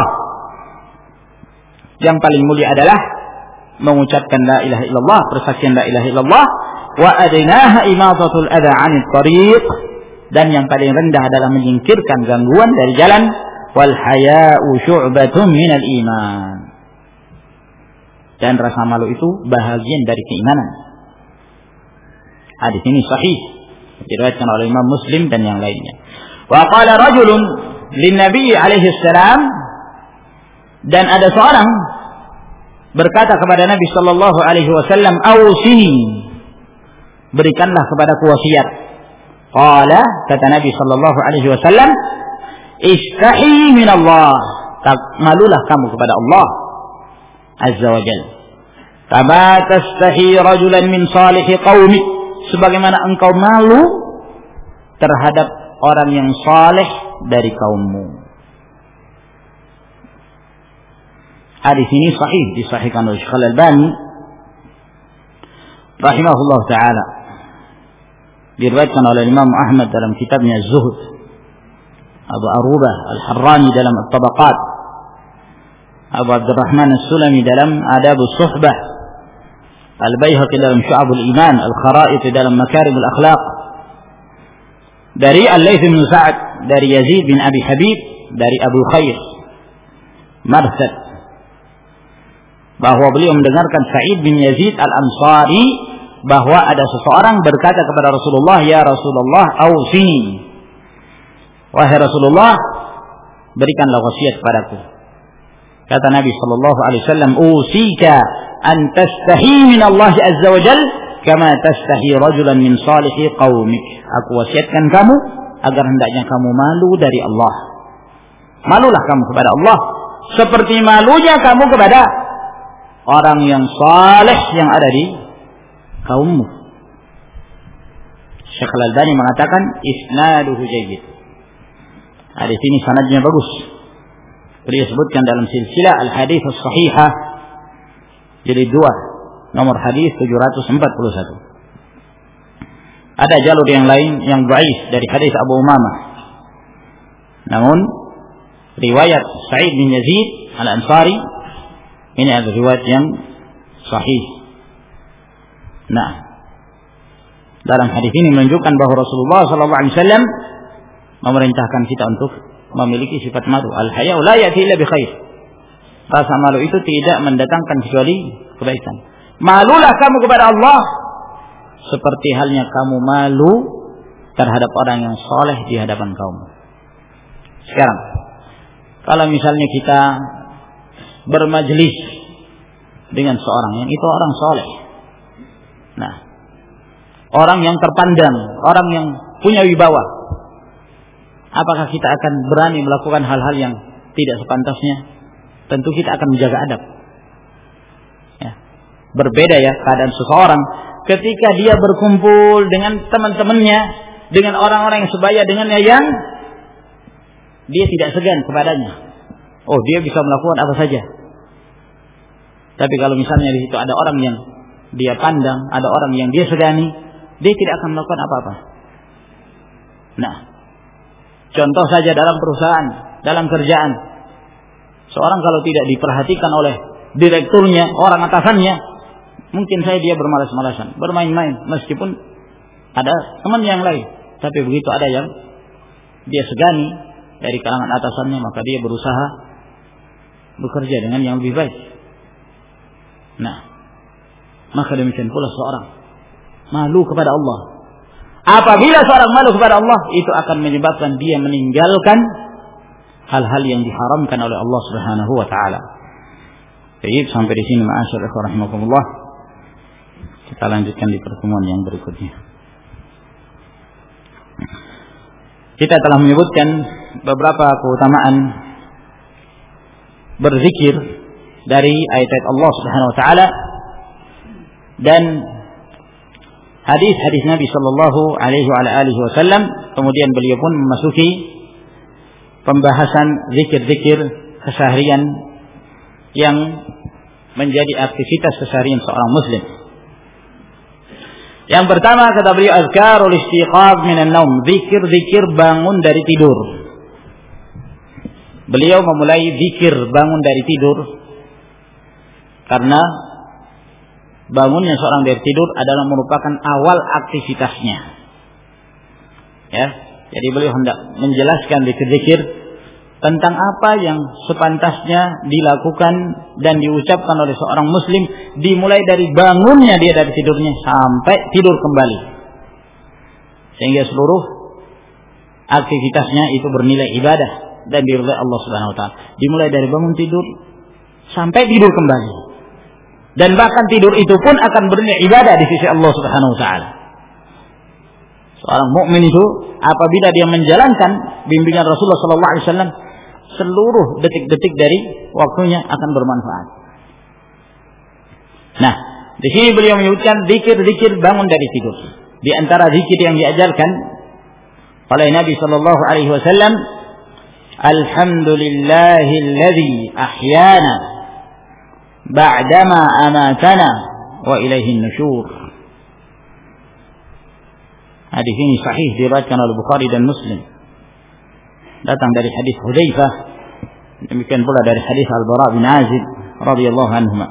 Yang paling mulia adalah mengucapkan la ilaha illallah, persaksian la ilaha illallah. Wa adnaha imatatul adha 'anit thariq, dan yang paling rendah adalah menyingkirkan gangguan dari jalan. Wal haya'u syu'batun minal iman, dan rasa malu itu bahagian dari keimanan. Hadis ini sahih, diriwayatkan oleh Imam Muslim dan yang lainnya. Wa qala rajulun lin Nabi alaihi salam, dan ada seorang berkata kepada Nabi sallallahu alaihi wasallam, "Ausini, berikanlah kepadaku wasiat." Qala, kata Nabi sallallahu alaihi wasallam, "Istahi min Allah." Malulah kamu kepada Allah Azza wa Jalla. Kama tastahi rajulan min salihi qaumik, sebagaimana engkau malu terhadap orang yang saleh dari kaummu. Hadis ini sahih, disahihkan oleh Syekh Al-Albani rahimahullah taala. Diriwayatkan oleh Imam Ahmad dalam kitabnya Az-Zuhd, Abu Arubah Al-Harrani dalam At-Tabaqat, Abu Abdurrahman As-Sulami dalam Adab As-Suhbah, Al-Baihaqi dalam Syu'abul Iman, Al-Kharaiti dalam Makarimul Akhlaq, dari Al-Layth bin Sa'ad, dari Yazid bin Abi Habib, dari Abu Khair Marsad, bahwa beliau mendengarkan Sa'id bin Yazid Al-Ansari, bahwa ada seseorang berkata kepada Rasulullah, "Ya Rasulullah, ausini." Wahai Rasulullah, berikanlah wasiat kepadaku. Kata Nabi sallallahu alaihi wasallam, "Usika an tastahi min Allah azza wa jalla kama tastahi rajulan min salihi qaumik." Aku wasiatkan kamu agar hendaknya kamu malu dari Allah. Malulah kamu kepada Allah seperti malunya kamu kepada orang yang saleh yang ada di kaummu. Syekh Al-Albani mengatakan isnaduhu jayyid. Hadis ini sanadnya bagus. Beliau sebutkan dalam silsilah al-hadits as-sahihah jilid dua, nomor hadis tujuh ratus empat puluh satu. Ada jalur yang lain yang dhaif dari hadis Abu Umamah. Namun riwayat Sa'id bin Yazid Al-Ansari ini adalah riwayat yang sahih. Nah, dalam hadis ini menunjukkan bahwa Rasulullah sallallahu alaihi wasallam memerintahkan kita untuk memiliki sifat malu. Al-haya'u la ya'ti illa bi khair. Rasa malu itu tidak mendatangkan kecuali kebaikan. Malulah kamu kepada Allah seperti halnya kamu malu terhadap orang yang saleh di hadapan kaum. Sekarang, kalau misalnya kita bermajlis dengan seorang yang itu orang saleh, nah, orang yang terpandang, orang yang punya wibawa, apakah kita akan berani melakukan hal-hal yang tidak sepantasnya? Tentu kita akan menjaga adab. Ya. Berbeda ya keadaan seseorang ketika dia berkumpul dengan teman-temannya, dengan orang-orang yang sebaya dengannya, yang dia tidak segan kepadanya. Oh, dia bisa melakukan apa saja. Tapi kalau misalnya di situ ada orang yang dia pandang, ada orang yang dia segani, dia tidak akan melakukan apa-apa. Nah, contoh saja dalam perusahaan, dalam kerjaan, seorang kalau tidak diperhatikan oleh direkturnya, orang atasannya, mungkin saya dia bermalas-malasan, bermain-main, meskipun ada teman yang lain. Tapi begitu ada yang dia segani dari kalangan atasannya, maka dia berusaha bekerja dengan yang lebih baik. Nah, maka demikian pula seorang malu kepada Allah. Apabila seorang malu kepada Allah, itu akan menyebabkan dia meninggalkan hal-hal yang diharamkan oleh Allah Subhanahu wa taala. Baik, sampai di sini ma'asyar ikhwan rahimakumullah. Kita lanjutkan di pertemuan yang berikutnya. Kita telah menyebutkan beberapa keutamaan berzikir dari ayat-ayat Allah Subhanahu wa taala dan hadis-hadis Nabi sallallahu alaihi wa alihi wasallam. Kemudian beliau pun memasuki pembahasan zikir-zikir keseharian yang menjadi aktivitas keseharian seorang muslim. Yang pertama kata beliau, azkarul istiqaz minan naum, zikir-zikir bangun dari tidur. Beliau memulai zikir bangun dari tidur karena bangunnya seorang dari tidur adalah merupakan awal aktivitasnya. Ya, jadi beliau hendak menjelaskan zikir-zikir tentang apa yang sepantasnya dilakukan dan diucapkan oleh seorang muslim, dimulai dari bangunnya dia dari tidurnya sampai tidur kembali, sehingga seluruh aktivitasnya itu bernilai ibadah dan diridhai Allah Subhanahu wa taala. Dimulai dari bangun tidur sampai tidur kembali, dan bahkan tidur itu pun akan bernilai ibadah di sisi Allah Subhanahu wa taala. Seorang mukmin itu apabila dia menjalankan bimbingan Rasulullah sallallahu alaihi wasallam, seluruh detik-detik dari waktunya akan bermanfaat. Nah, di sini beliau menyebutkan zikir-zikir bangun dari tidur. Di antara zikir yang diajarkan oleh Nabi sallallahu alaihi wasallam, alhamdulillahilladzi ahyana ba'dama amatana wa ilaihin nusyur. Hadis ini sahih diriwayatkan oleh Bukhari dan Muslim. Datang dari hadis Hudzaifah, demikian pula dari hadis Al-Bara bin Azib radhiyallahu anhuma.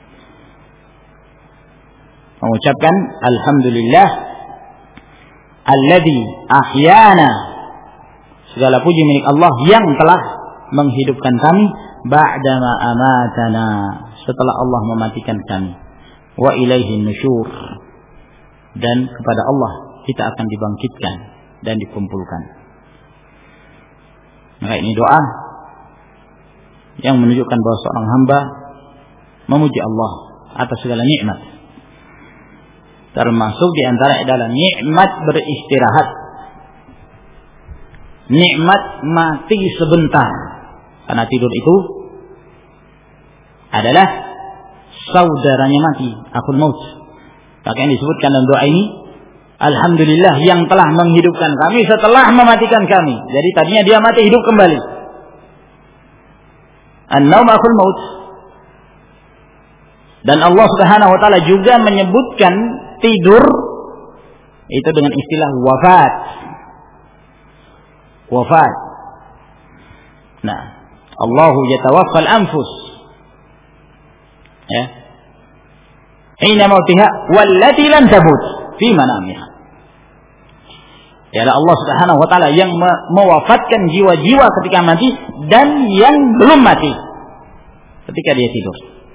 Mengucapkan alhamdulillah alladzi ahyana, segala puji milik Allah yang telah menghidupkan kami, ba'dama amatana, setelah Allah mematikan kami, wa ilaihin nusyur, dan kepada Allah kita akan dibangkitkan dan dikumpulkan. Maka ini doa yang menunjukkan bahwa seorang hamba memuji Allah atas segala nikmat. Termasuk di antara adalah nikmat beristirahat, nikmat mati sebentar, karena tidur itu adalah saudaranya mati, akul maut. Maka yang disebutkan dalam doa ini, alhamdulillah yang telah menghidupkan kami setelah mematikan kami. Jadi tadinya dia mati, hidup kembali. An-naum akul maut. Dan Allah Subhanahu wa taala juga menyebutkan tidur itu dengan istilah wafat. Wafat. Nah, Allahu yatawaffal anfus. Ya. Hina mautiha wallati lam tamut fi manamiha. Ya, Allah Subhanahu wa taala yang mewafatkan jiwa-jiwa ketika mati dan yang belum mati ketika dia tidur.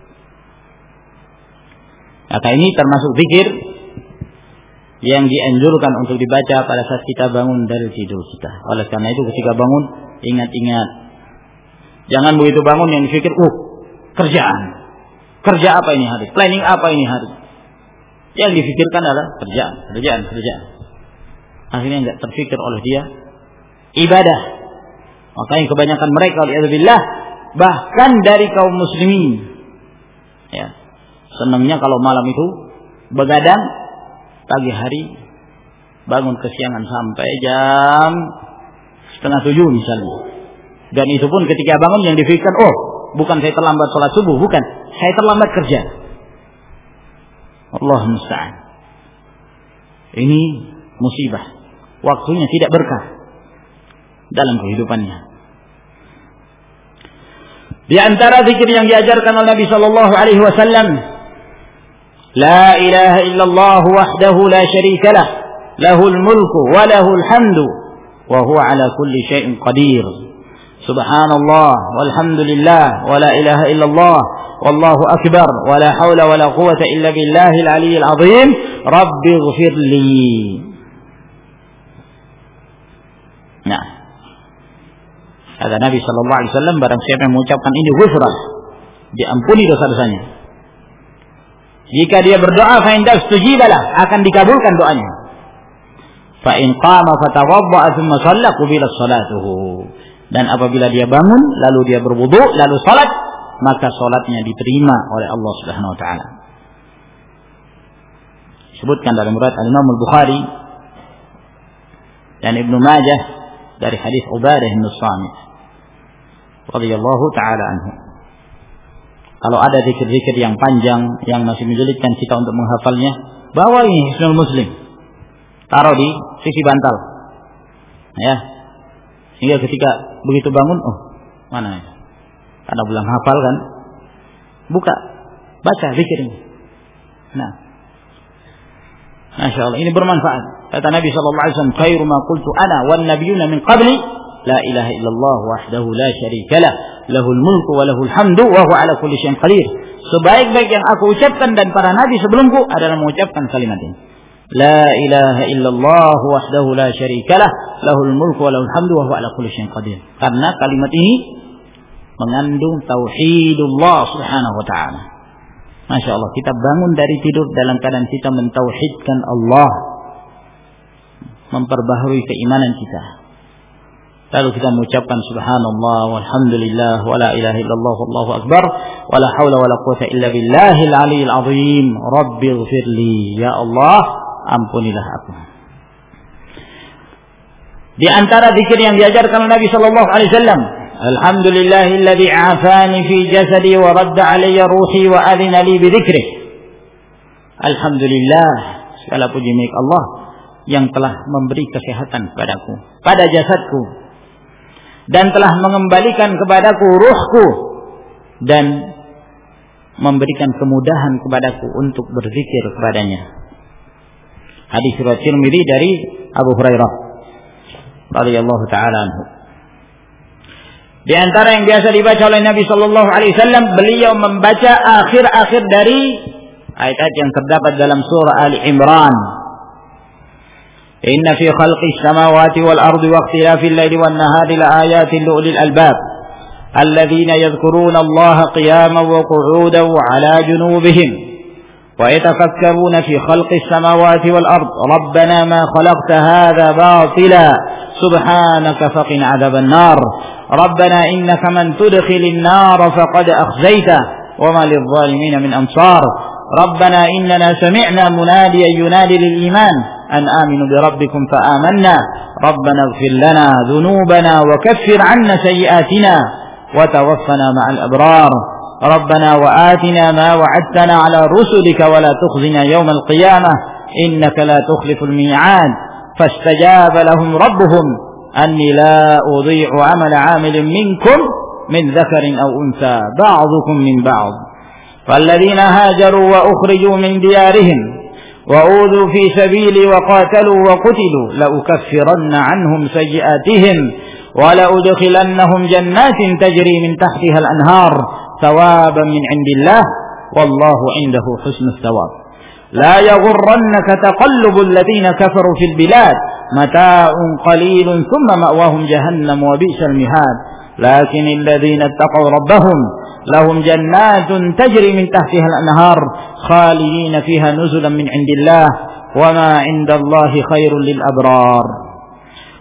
Maka ini termasuk zikir yang dianjurkan untuk dibaca pada saat kita bangun dari tidur kita. Oleh karena itu ketika bangun, ingat-ingat. Jangan begitu bangun yang dipikir, uh, kerjaan. Kerja apa ini hari? Planning apa ini hari? Yang difikirkan adalah kerjaan, kerjaan, kerjaan. Akhirnya tidak terfikir oleh dia ibadah. Makanya kebanyakan mereka waliyadzubillah bahkan dari kaum muslimin ya, senangnya kalau malam itu begadang, pagi hari bangun kesiangan sampai jam setengah tujuh misalnya. Dan itu pun ketika bangun yang dipikirkan, oh bukan saya terlambat sholat subuh, bukan, saya terlambat kerja. Allah musta'an. Ini musibah. Waktunya tidak berkah dalam kehidupannya. Di antara zikir yang diajarkan oleh Nabi sallallahu alaihi wasallam, la ilaha illallah wahdahu la syarika lah, lahul mulku wa lahul hamdu wa huwa ala kulli syai'in qadir. Subhanallah walhamdulillah wa la ilaha illallah wallahu akbar wa la hawla wa la quwwata illa billahil aliyyil azim. Rabbighfir li. Nah, kata Nabi sallallahu alaihi wasallam, barang siapa yang mengucapkan ini ghufran, diampuni dosa-dosanya. Jika dia berdoa fa inda stujibalah, akan dikabulkan doanya. Fa in qama fatawadda'a thumma shalla qubila shalatuhu. Dan apabila dia bangun lalu dia berwudu lalu salat, maka salatnya diterima oleh Allah Subhanahu wa taala. Disebutkan dalam riwayat Al-Imam Al-Bukhari dan Ibnu Majah dari hadis Ubadah bin Samit radhiyallahu taala anhu. Kalau ada zikir-zikir yang panjang yang masih menyulitkan kita untuk menghafalnya, bawa ini Hisnul Muslim, taruh di sisi bantal, ya, sehingga ketika begitu bangun, oh mana ya? Karena belum hafal kan, buka, baca zikir ini. Nah, Masya Allah, ini bermanfaat. Kata Nabi sallallahu alaihi wasallam, khairu ma qultu ana wan nabiyyuna min qabli la ilaha illallah wahdahu la syarika lah, lahul mulku wa lahul hamdu wa huwa ala kulli syai'in qadir. Sebaik-baik yang aku ucapkan dan para nabi sebelumku adalah mengucapkan kalimat ini. La ilaha illallah wahdahu la syarika lah, lahul mulku wa lahul hamdu wa huwa ala kulli syai'in qadir. Karena kalimat ini mengandung tauhidullah subhanahu wa ta'ala. Masya Allah, kita bangun dari tidur dalam keadaan kita mentauhidkan Allah, memperbaharui keimanan kita. Lalu kita mengucapkan subhanallah walhamdulillah wa la ilaha illallah wallahu akbar wa la hawla wa la quwwata illa billahil aliyyil azim. Rabbighfirli, ya Allah ampunilah aku. Di antara zikir yang diajarkan oleh Nabi sallallahu alaihi wasallam, alhamdulillahilladzi afani fi jasadi wa radda alayya ruhi wa adhina li bi dzikrih. Alhamdulillah, segala puji milik Allah yang telah memberi kesehatan kepadaku, pada jasadku, dan telah mengembalikan kepadaku ruhku dan memberikan kemudahan kepadaku untuk berzikir kepadanya. Hadis riwayat Tirmidzi dari Abu Hurairah radhiyallahu taala anhu. Di antara yang biasa dibaca oleh Nabi sallallahu alaihi wasallam, beliau membaca akhir-akhir dari ayat-ayat yang terdapat dalam surah Ali Imran. Inna fi khalqis samawati wal ardi wa ikhtilafil laili wan nahari laayatin liulil albab alladzina yadhkuruna Allaha qiyaman wa qu'udan wa 'ala junubihim wa yatafakkaruna fi khalqis samawati wal ardi rabbana ma khalaqta hadha batila subhanaka faqina 'adzaban nar rabbana innaka man tudkhilin nar faqad akhzayta wa ma lidh-dhalimin min ansar rabbana innana sami'na munadiyan yunadi lil iman أن آمنوا بربكم فآمنا ربنا اغفر لنا ذنوبنا وكفر عنا سيئاتنا وتوفنا مع الأبرار ربنا وآتنا ما وعدتنا على رسلك ولا تخزنا يوم القيامة إنك لا تخلف الميعاد فاستجاب لهم ربهم أني لا أضيع عمل عامل منكم من ذكر أو أنثى بعضكم من بعض فالذين هاجروا وأخرجوا من ديارهم وأوذوا في سبيلي وقاتلوا وقتلوا لأكفرن عنهم سيئاتهم ولأدخلنهم جنات تجري من تحتها الأنهار ثوابا من عند الله والله عنده حسن الثواب لا يغرنك تقلب الذين كفروا في البلاد متاع قليل ثم مأواهم جهنم وبئس المهاد لكن الذين اتقوا ربهم لهم جنات تجري من تحتها الأنهار خالدين فيها نزلا من عند الله وما عند الله خير للأبرار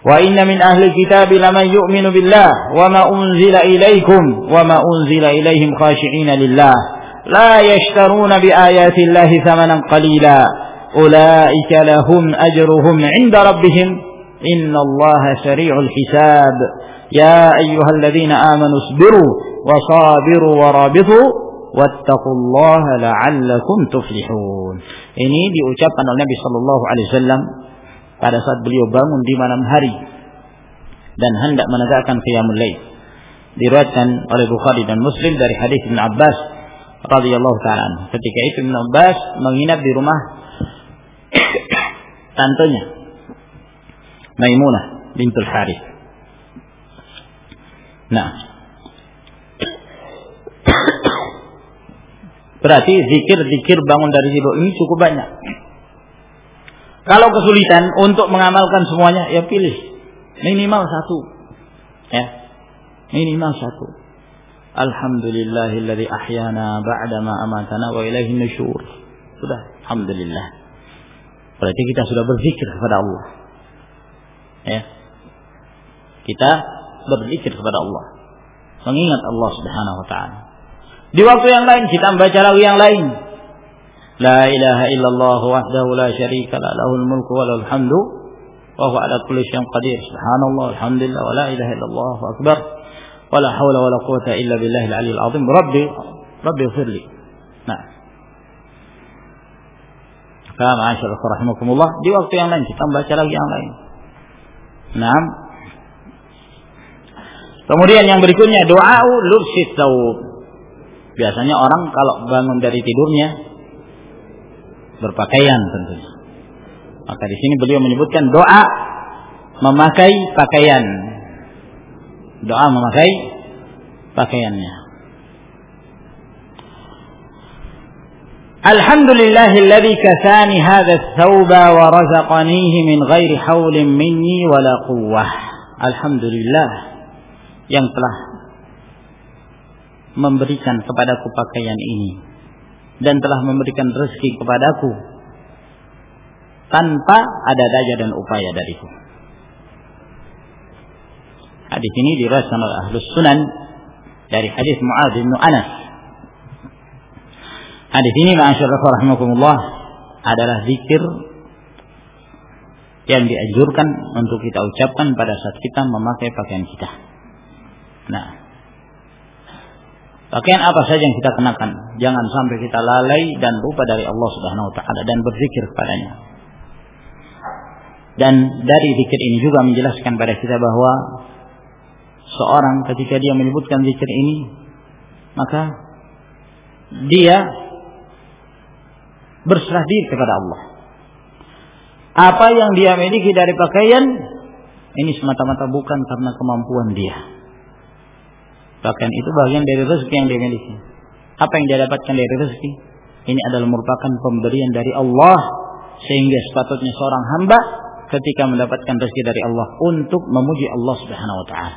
Wa inna min ahli kitab laman yu'minu billah wa ma unzila ilaikum wa ma unzila ilaihim khashi'ina lillah la yashtaruna bi ayati llahi thamanan qalila ulaika lahum ajruhum 'inda rabbihim innallaha sari'ul hisab ya ayyuhalladzina amanu isbiru wa sabiru wa rabitu wattaqullaha la'allakum tuflihun. Ini diucapkan oleh Nabi sallallahu alaihi wasallam pada saat beliau bangun di malam hari dan hendak menegakkan qiyamul lail. Diriwayatkan oleh Bukhari dan Muslim dari hadis Ibnu Abbas radhiyallahu ta'ala. Ketika itu Ibnu Abbas menginap di rumah tantenya Maimunah bintul Harith. Nah, berarti zikir-zikir bangun dari tidur ini cukup banyak. Kalau kesulitan untuk mengamalkan semuanya, ya pilih minimal satu, ya minimal satu. Alhamdulillahilladzi ahyana ba'dama amatana wa ilaihi nusyur. Sudah, alhamdulillah. Berarti kita sudah berzikir kepada Allah. Ya, kita berzikir kepada Allah, mengingat Allah Subhanahu Wa Taala. Di waktu yang lain kita membaca lagu yang lain. La ilaha illallah wahdahu la syarika lah, lahul mulku wa lahul hamdu wa huwa ala kulli syai'in qadir. Subhanallah, alhamdulillah, wa la ilaha illallah wa akbar. Wa la haula wa la quwwata illa billahil aliyyil azim. Rabbi Rabbi ighfirli. Nah. Kama ma'asyarah rahimakumullah, di waktu yang lain kita membaca lagi yang lain. Nah. Kemudian yang berikutnya doa lubsit tsawb. Biasanya orang kalau bangun dari tidurnya berpakaian tentunya. Maka di sini beliau menyebutkan doa memakai pakaian. Doa memakai pakaiannya. Alhamdulillahilladzi kasani hadha ats-tsauba wa razaqanihi min ghairi haulin minni wala quwwah. Alhamdulillah yang telah memberikan kepadaku pakaian ini dan telah memberikan rezeki kepadaku tanpa ada daya dan upaya dariku. Hadis ini diriwayatkan oleh Ahlus Sunan dari hadis Muadz bin Anas. Hadis ini ma'asyiral rahimakumullah adalah zikir yang dianjurkan untuk kita ucapkan pada saat kita memakai pakaian kita. Nah, pakaian apa saja yang kita kenakan, jangan sampai kita lalai dan lupa dari Allah Subhanahu wa taala dan berzikir kepadanya. Dan dari zikir ini juga menjelaskan pada kita bahwa seorang ketika dia menyebutkan zikir ini, maka dia berserah diri kepada Allah. Apa yang dia miliki dari pakaian ini semata-mata bukan karena kemampuan dia. Pakaian itu bagian dari rezeki yang dia miliki. Apa yang dia dapatkan dari rezeki ini adalah merupakan pemberian dari Allah, sehingga sepatutnya seorang hamba ketika mendapatkan rezeki dari Allah untuk memuji Allah Subhanahu wa taala.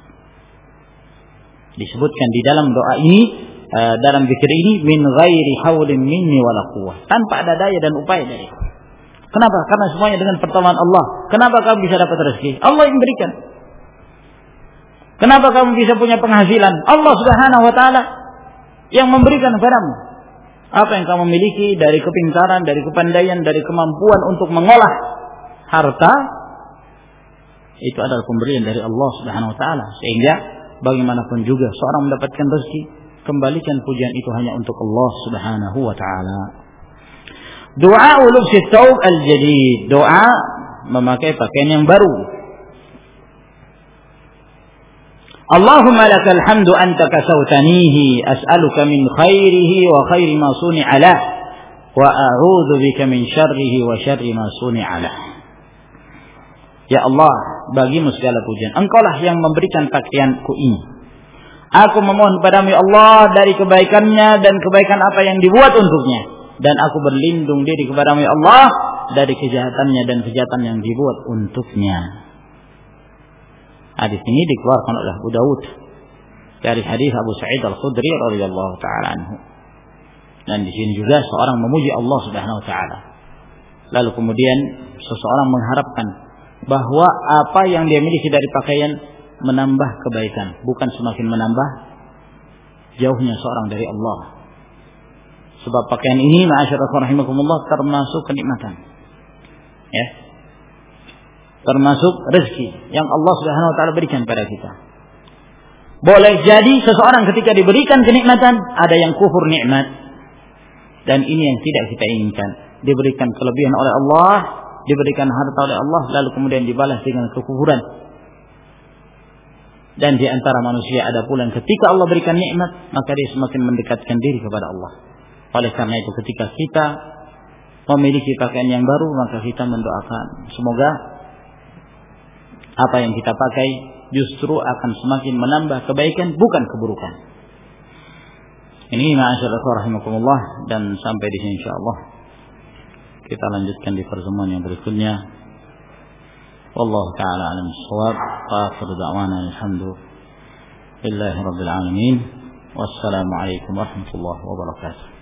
Disebutkan di dalam doa ini, uh, dalam zikir ini, min ghairi haulin minni wala quwwah, tanpa ada daya dan upaya dariku. Kenapa? Karena semuanya dengan pertolongan Allah. Kenapa kamu bisa dapat rezeki? Allah yang berikan. Kenapa kamu bisa punya penghasilan? Allah Subhanahu wa taala yang memberikan kepadamu. Apa yang kamu miliki dari kepintaran, dari kepandaian, dari kemampuan untuk mengolah harta, itu adalah pemberian dari Allah Subhanahu wa taala. Sehingga bagaimanapun juga seorang mendapatkan rezeki, kembalikan pujian itu hanya untuk Allah Subhanahu wa taala. Doa lubsi tsawb al-jadid, doa memakai pakaian yang baru. Allahumma lakal hamdu anta kasautanihi as'aluka min khairihi wa khairi ma suni'a lah wa a'udzu bika min syarrihi wa syarri ma suni'a lah. Ya Allah, bagimu segala pujian. Engkaulah yang memberikan pakaianku ini. Aku memohon padamu ya Allah dari kebaikannya dan kebaikan apa yang dibuat untuknya. Dan aku berlindung diri kepadamu ya Allah dari kejahatannya dan kejahatan yang dibuat untuknya. Hadis ini dikeluarkan oleh Abu Dawud dari hadis Abu Sa'id Al-Khudri radhiyallahu taala anhu. Dan di sini juga seorang memuji Allah Subhanahu wa taala. Lalu kemudian seseorang mengharapkan bahwa apa yang dia miliki dari pakaian menambah kebaikan, bukan semakin menambah jauhnya seorang dari Allah. Sebab pakaian ini, ma'asyiral rahimakumullah, termasuk kenikmatan. Ya. Termasuk rezeki yang Allah Subhanahu wa taala berikan pada kita. Boleh jadi seseorang ketika diberikan kenikmatan ada yang kufur nikmat. Dan ini yang tidak kita inginkan. Diberikan kelebihan oleh Allah, diberikan harta oleh Allah, lalu kemudian dibalas dengan kekufuran. Dan di antara manusia ada pula yang ketika Allah berikan nikmat, maka dia semakin mendekatkan diri kepada Allah. Oleh karena itu ketika kita memiliki pakaian yang baru, maka kita mendoakan semoga apa yang kita pakai justru akan semakin menambah kebaikan, bukan keburukan. Ini ma'asyiral rahimakumullah, dan sampai di sini insyaallah kita lanjutkan di pertemuan yang berikutnya. Wallahu ta'ala a'lam bissawab. Akhiru da'wana alhamdulillahi rabbil alamin. Wassalamu alaikum warahmatullahi wabarakatuh.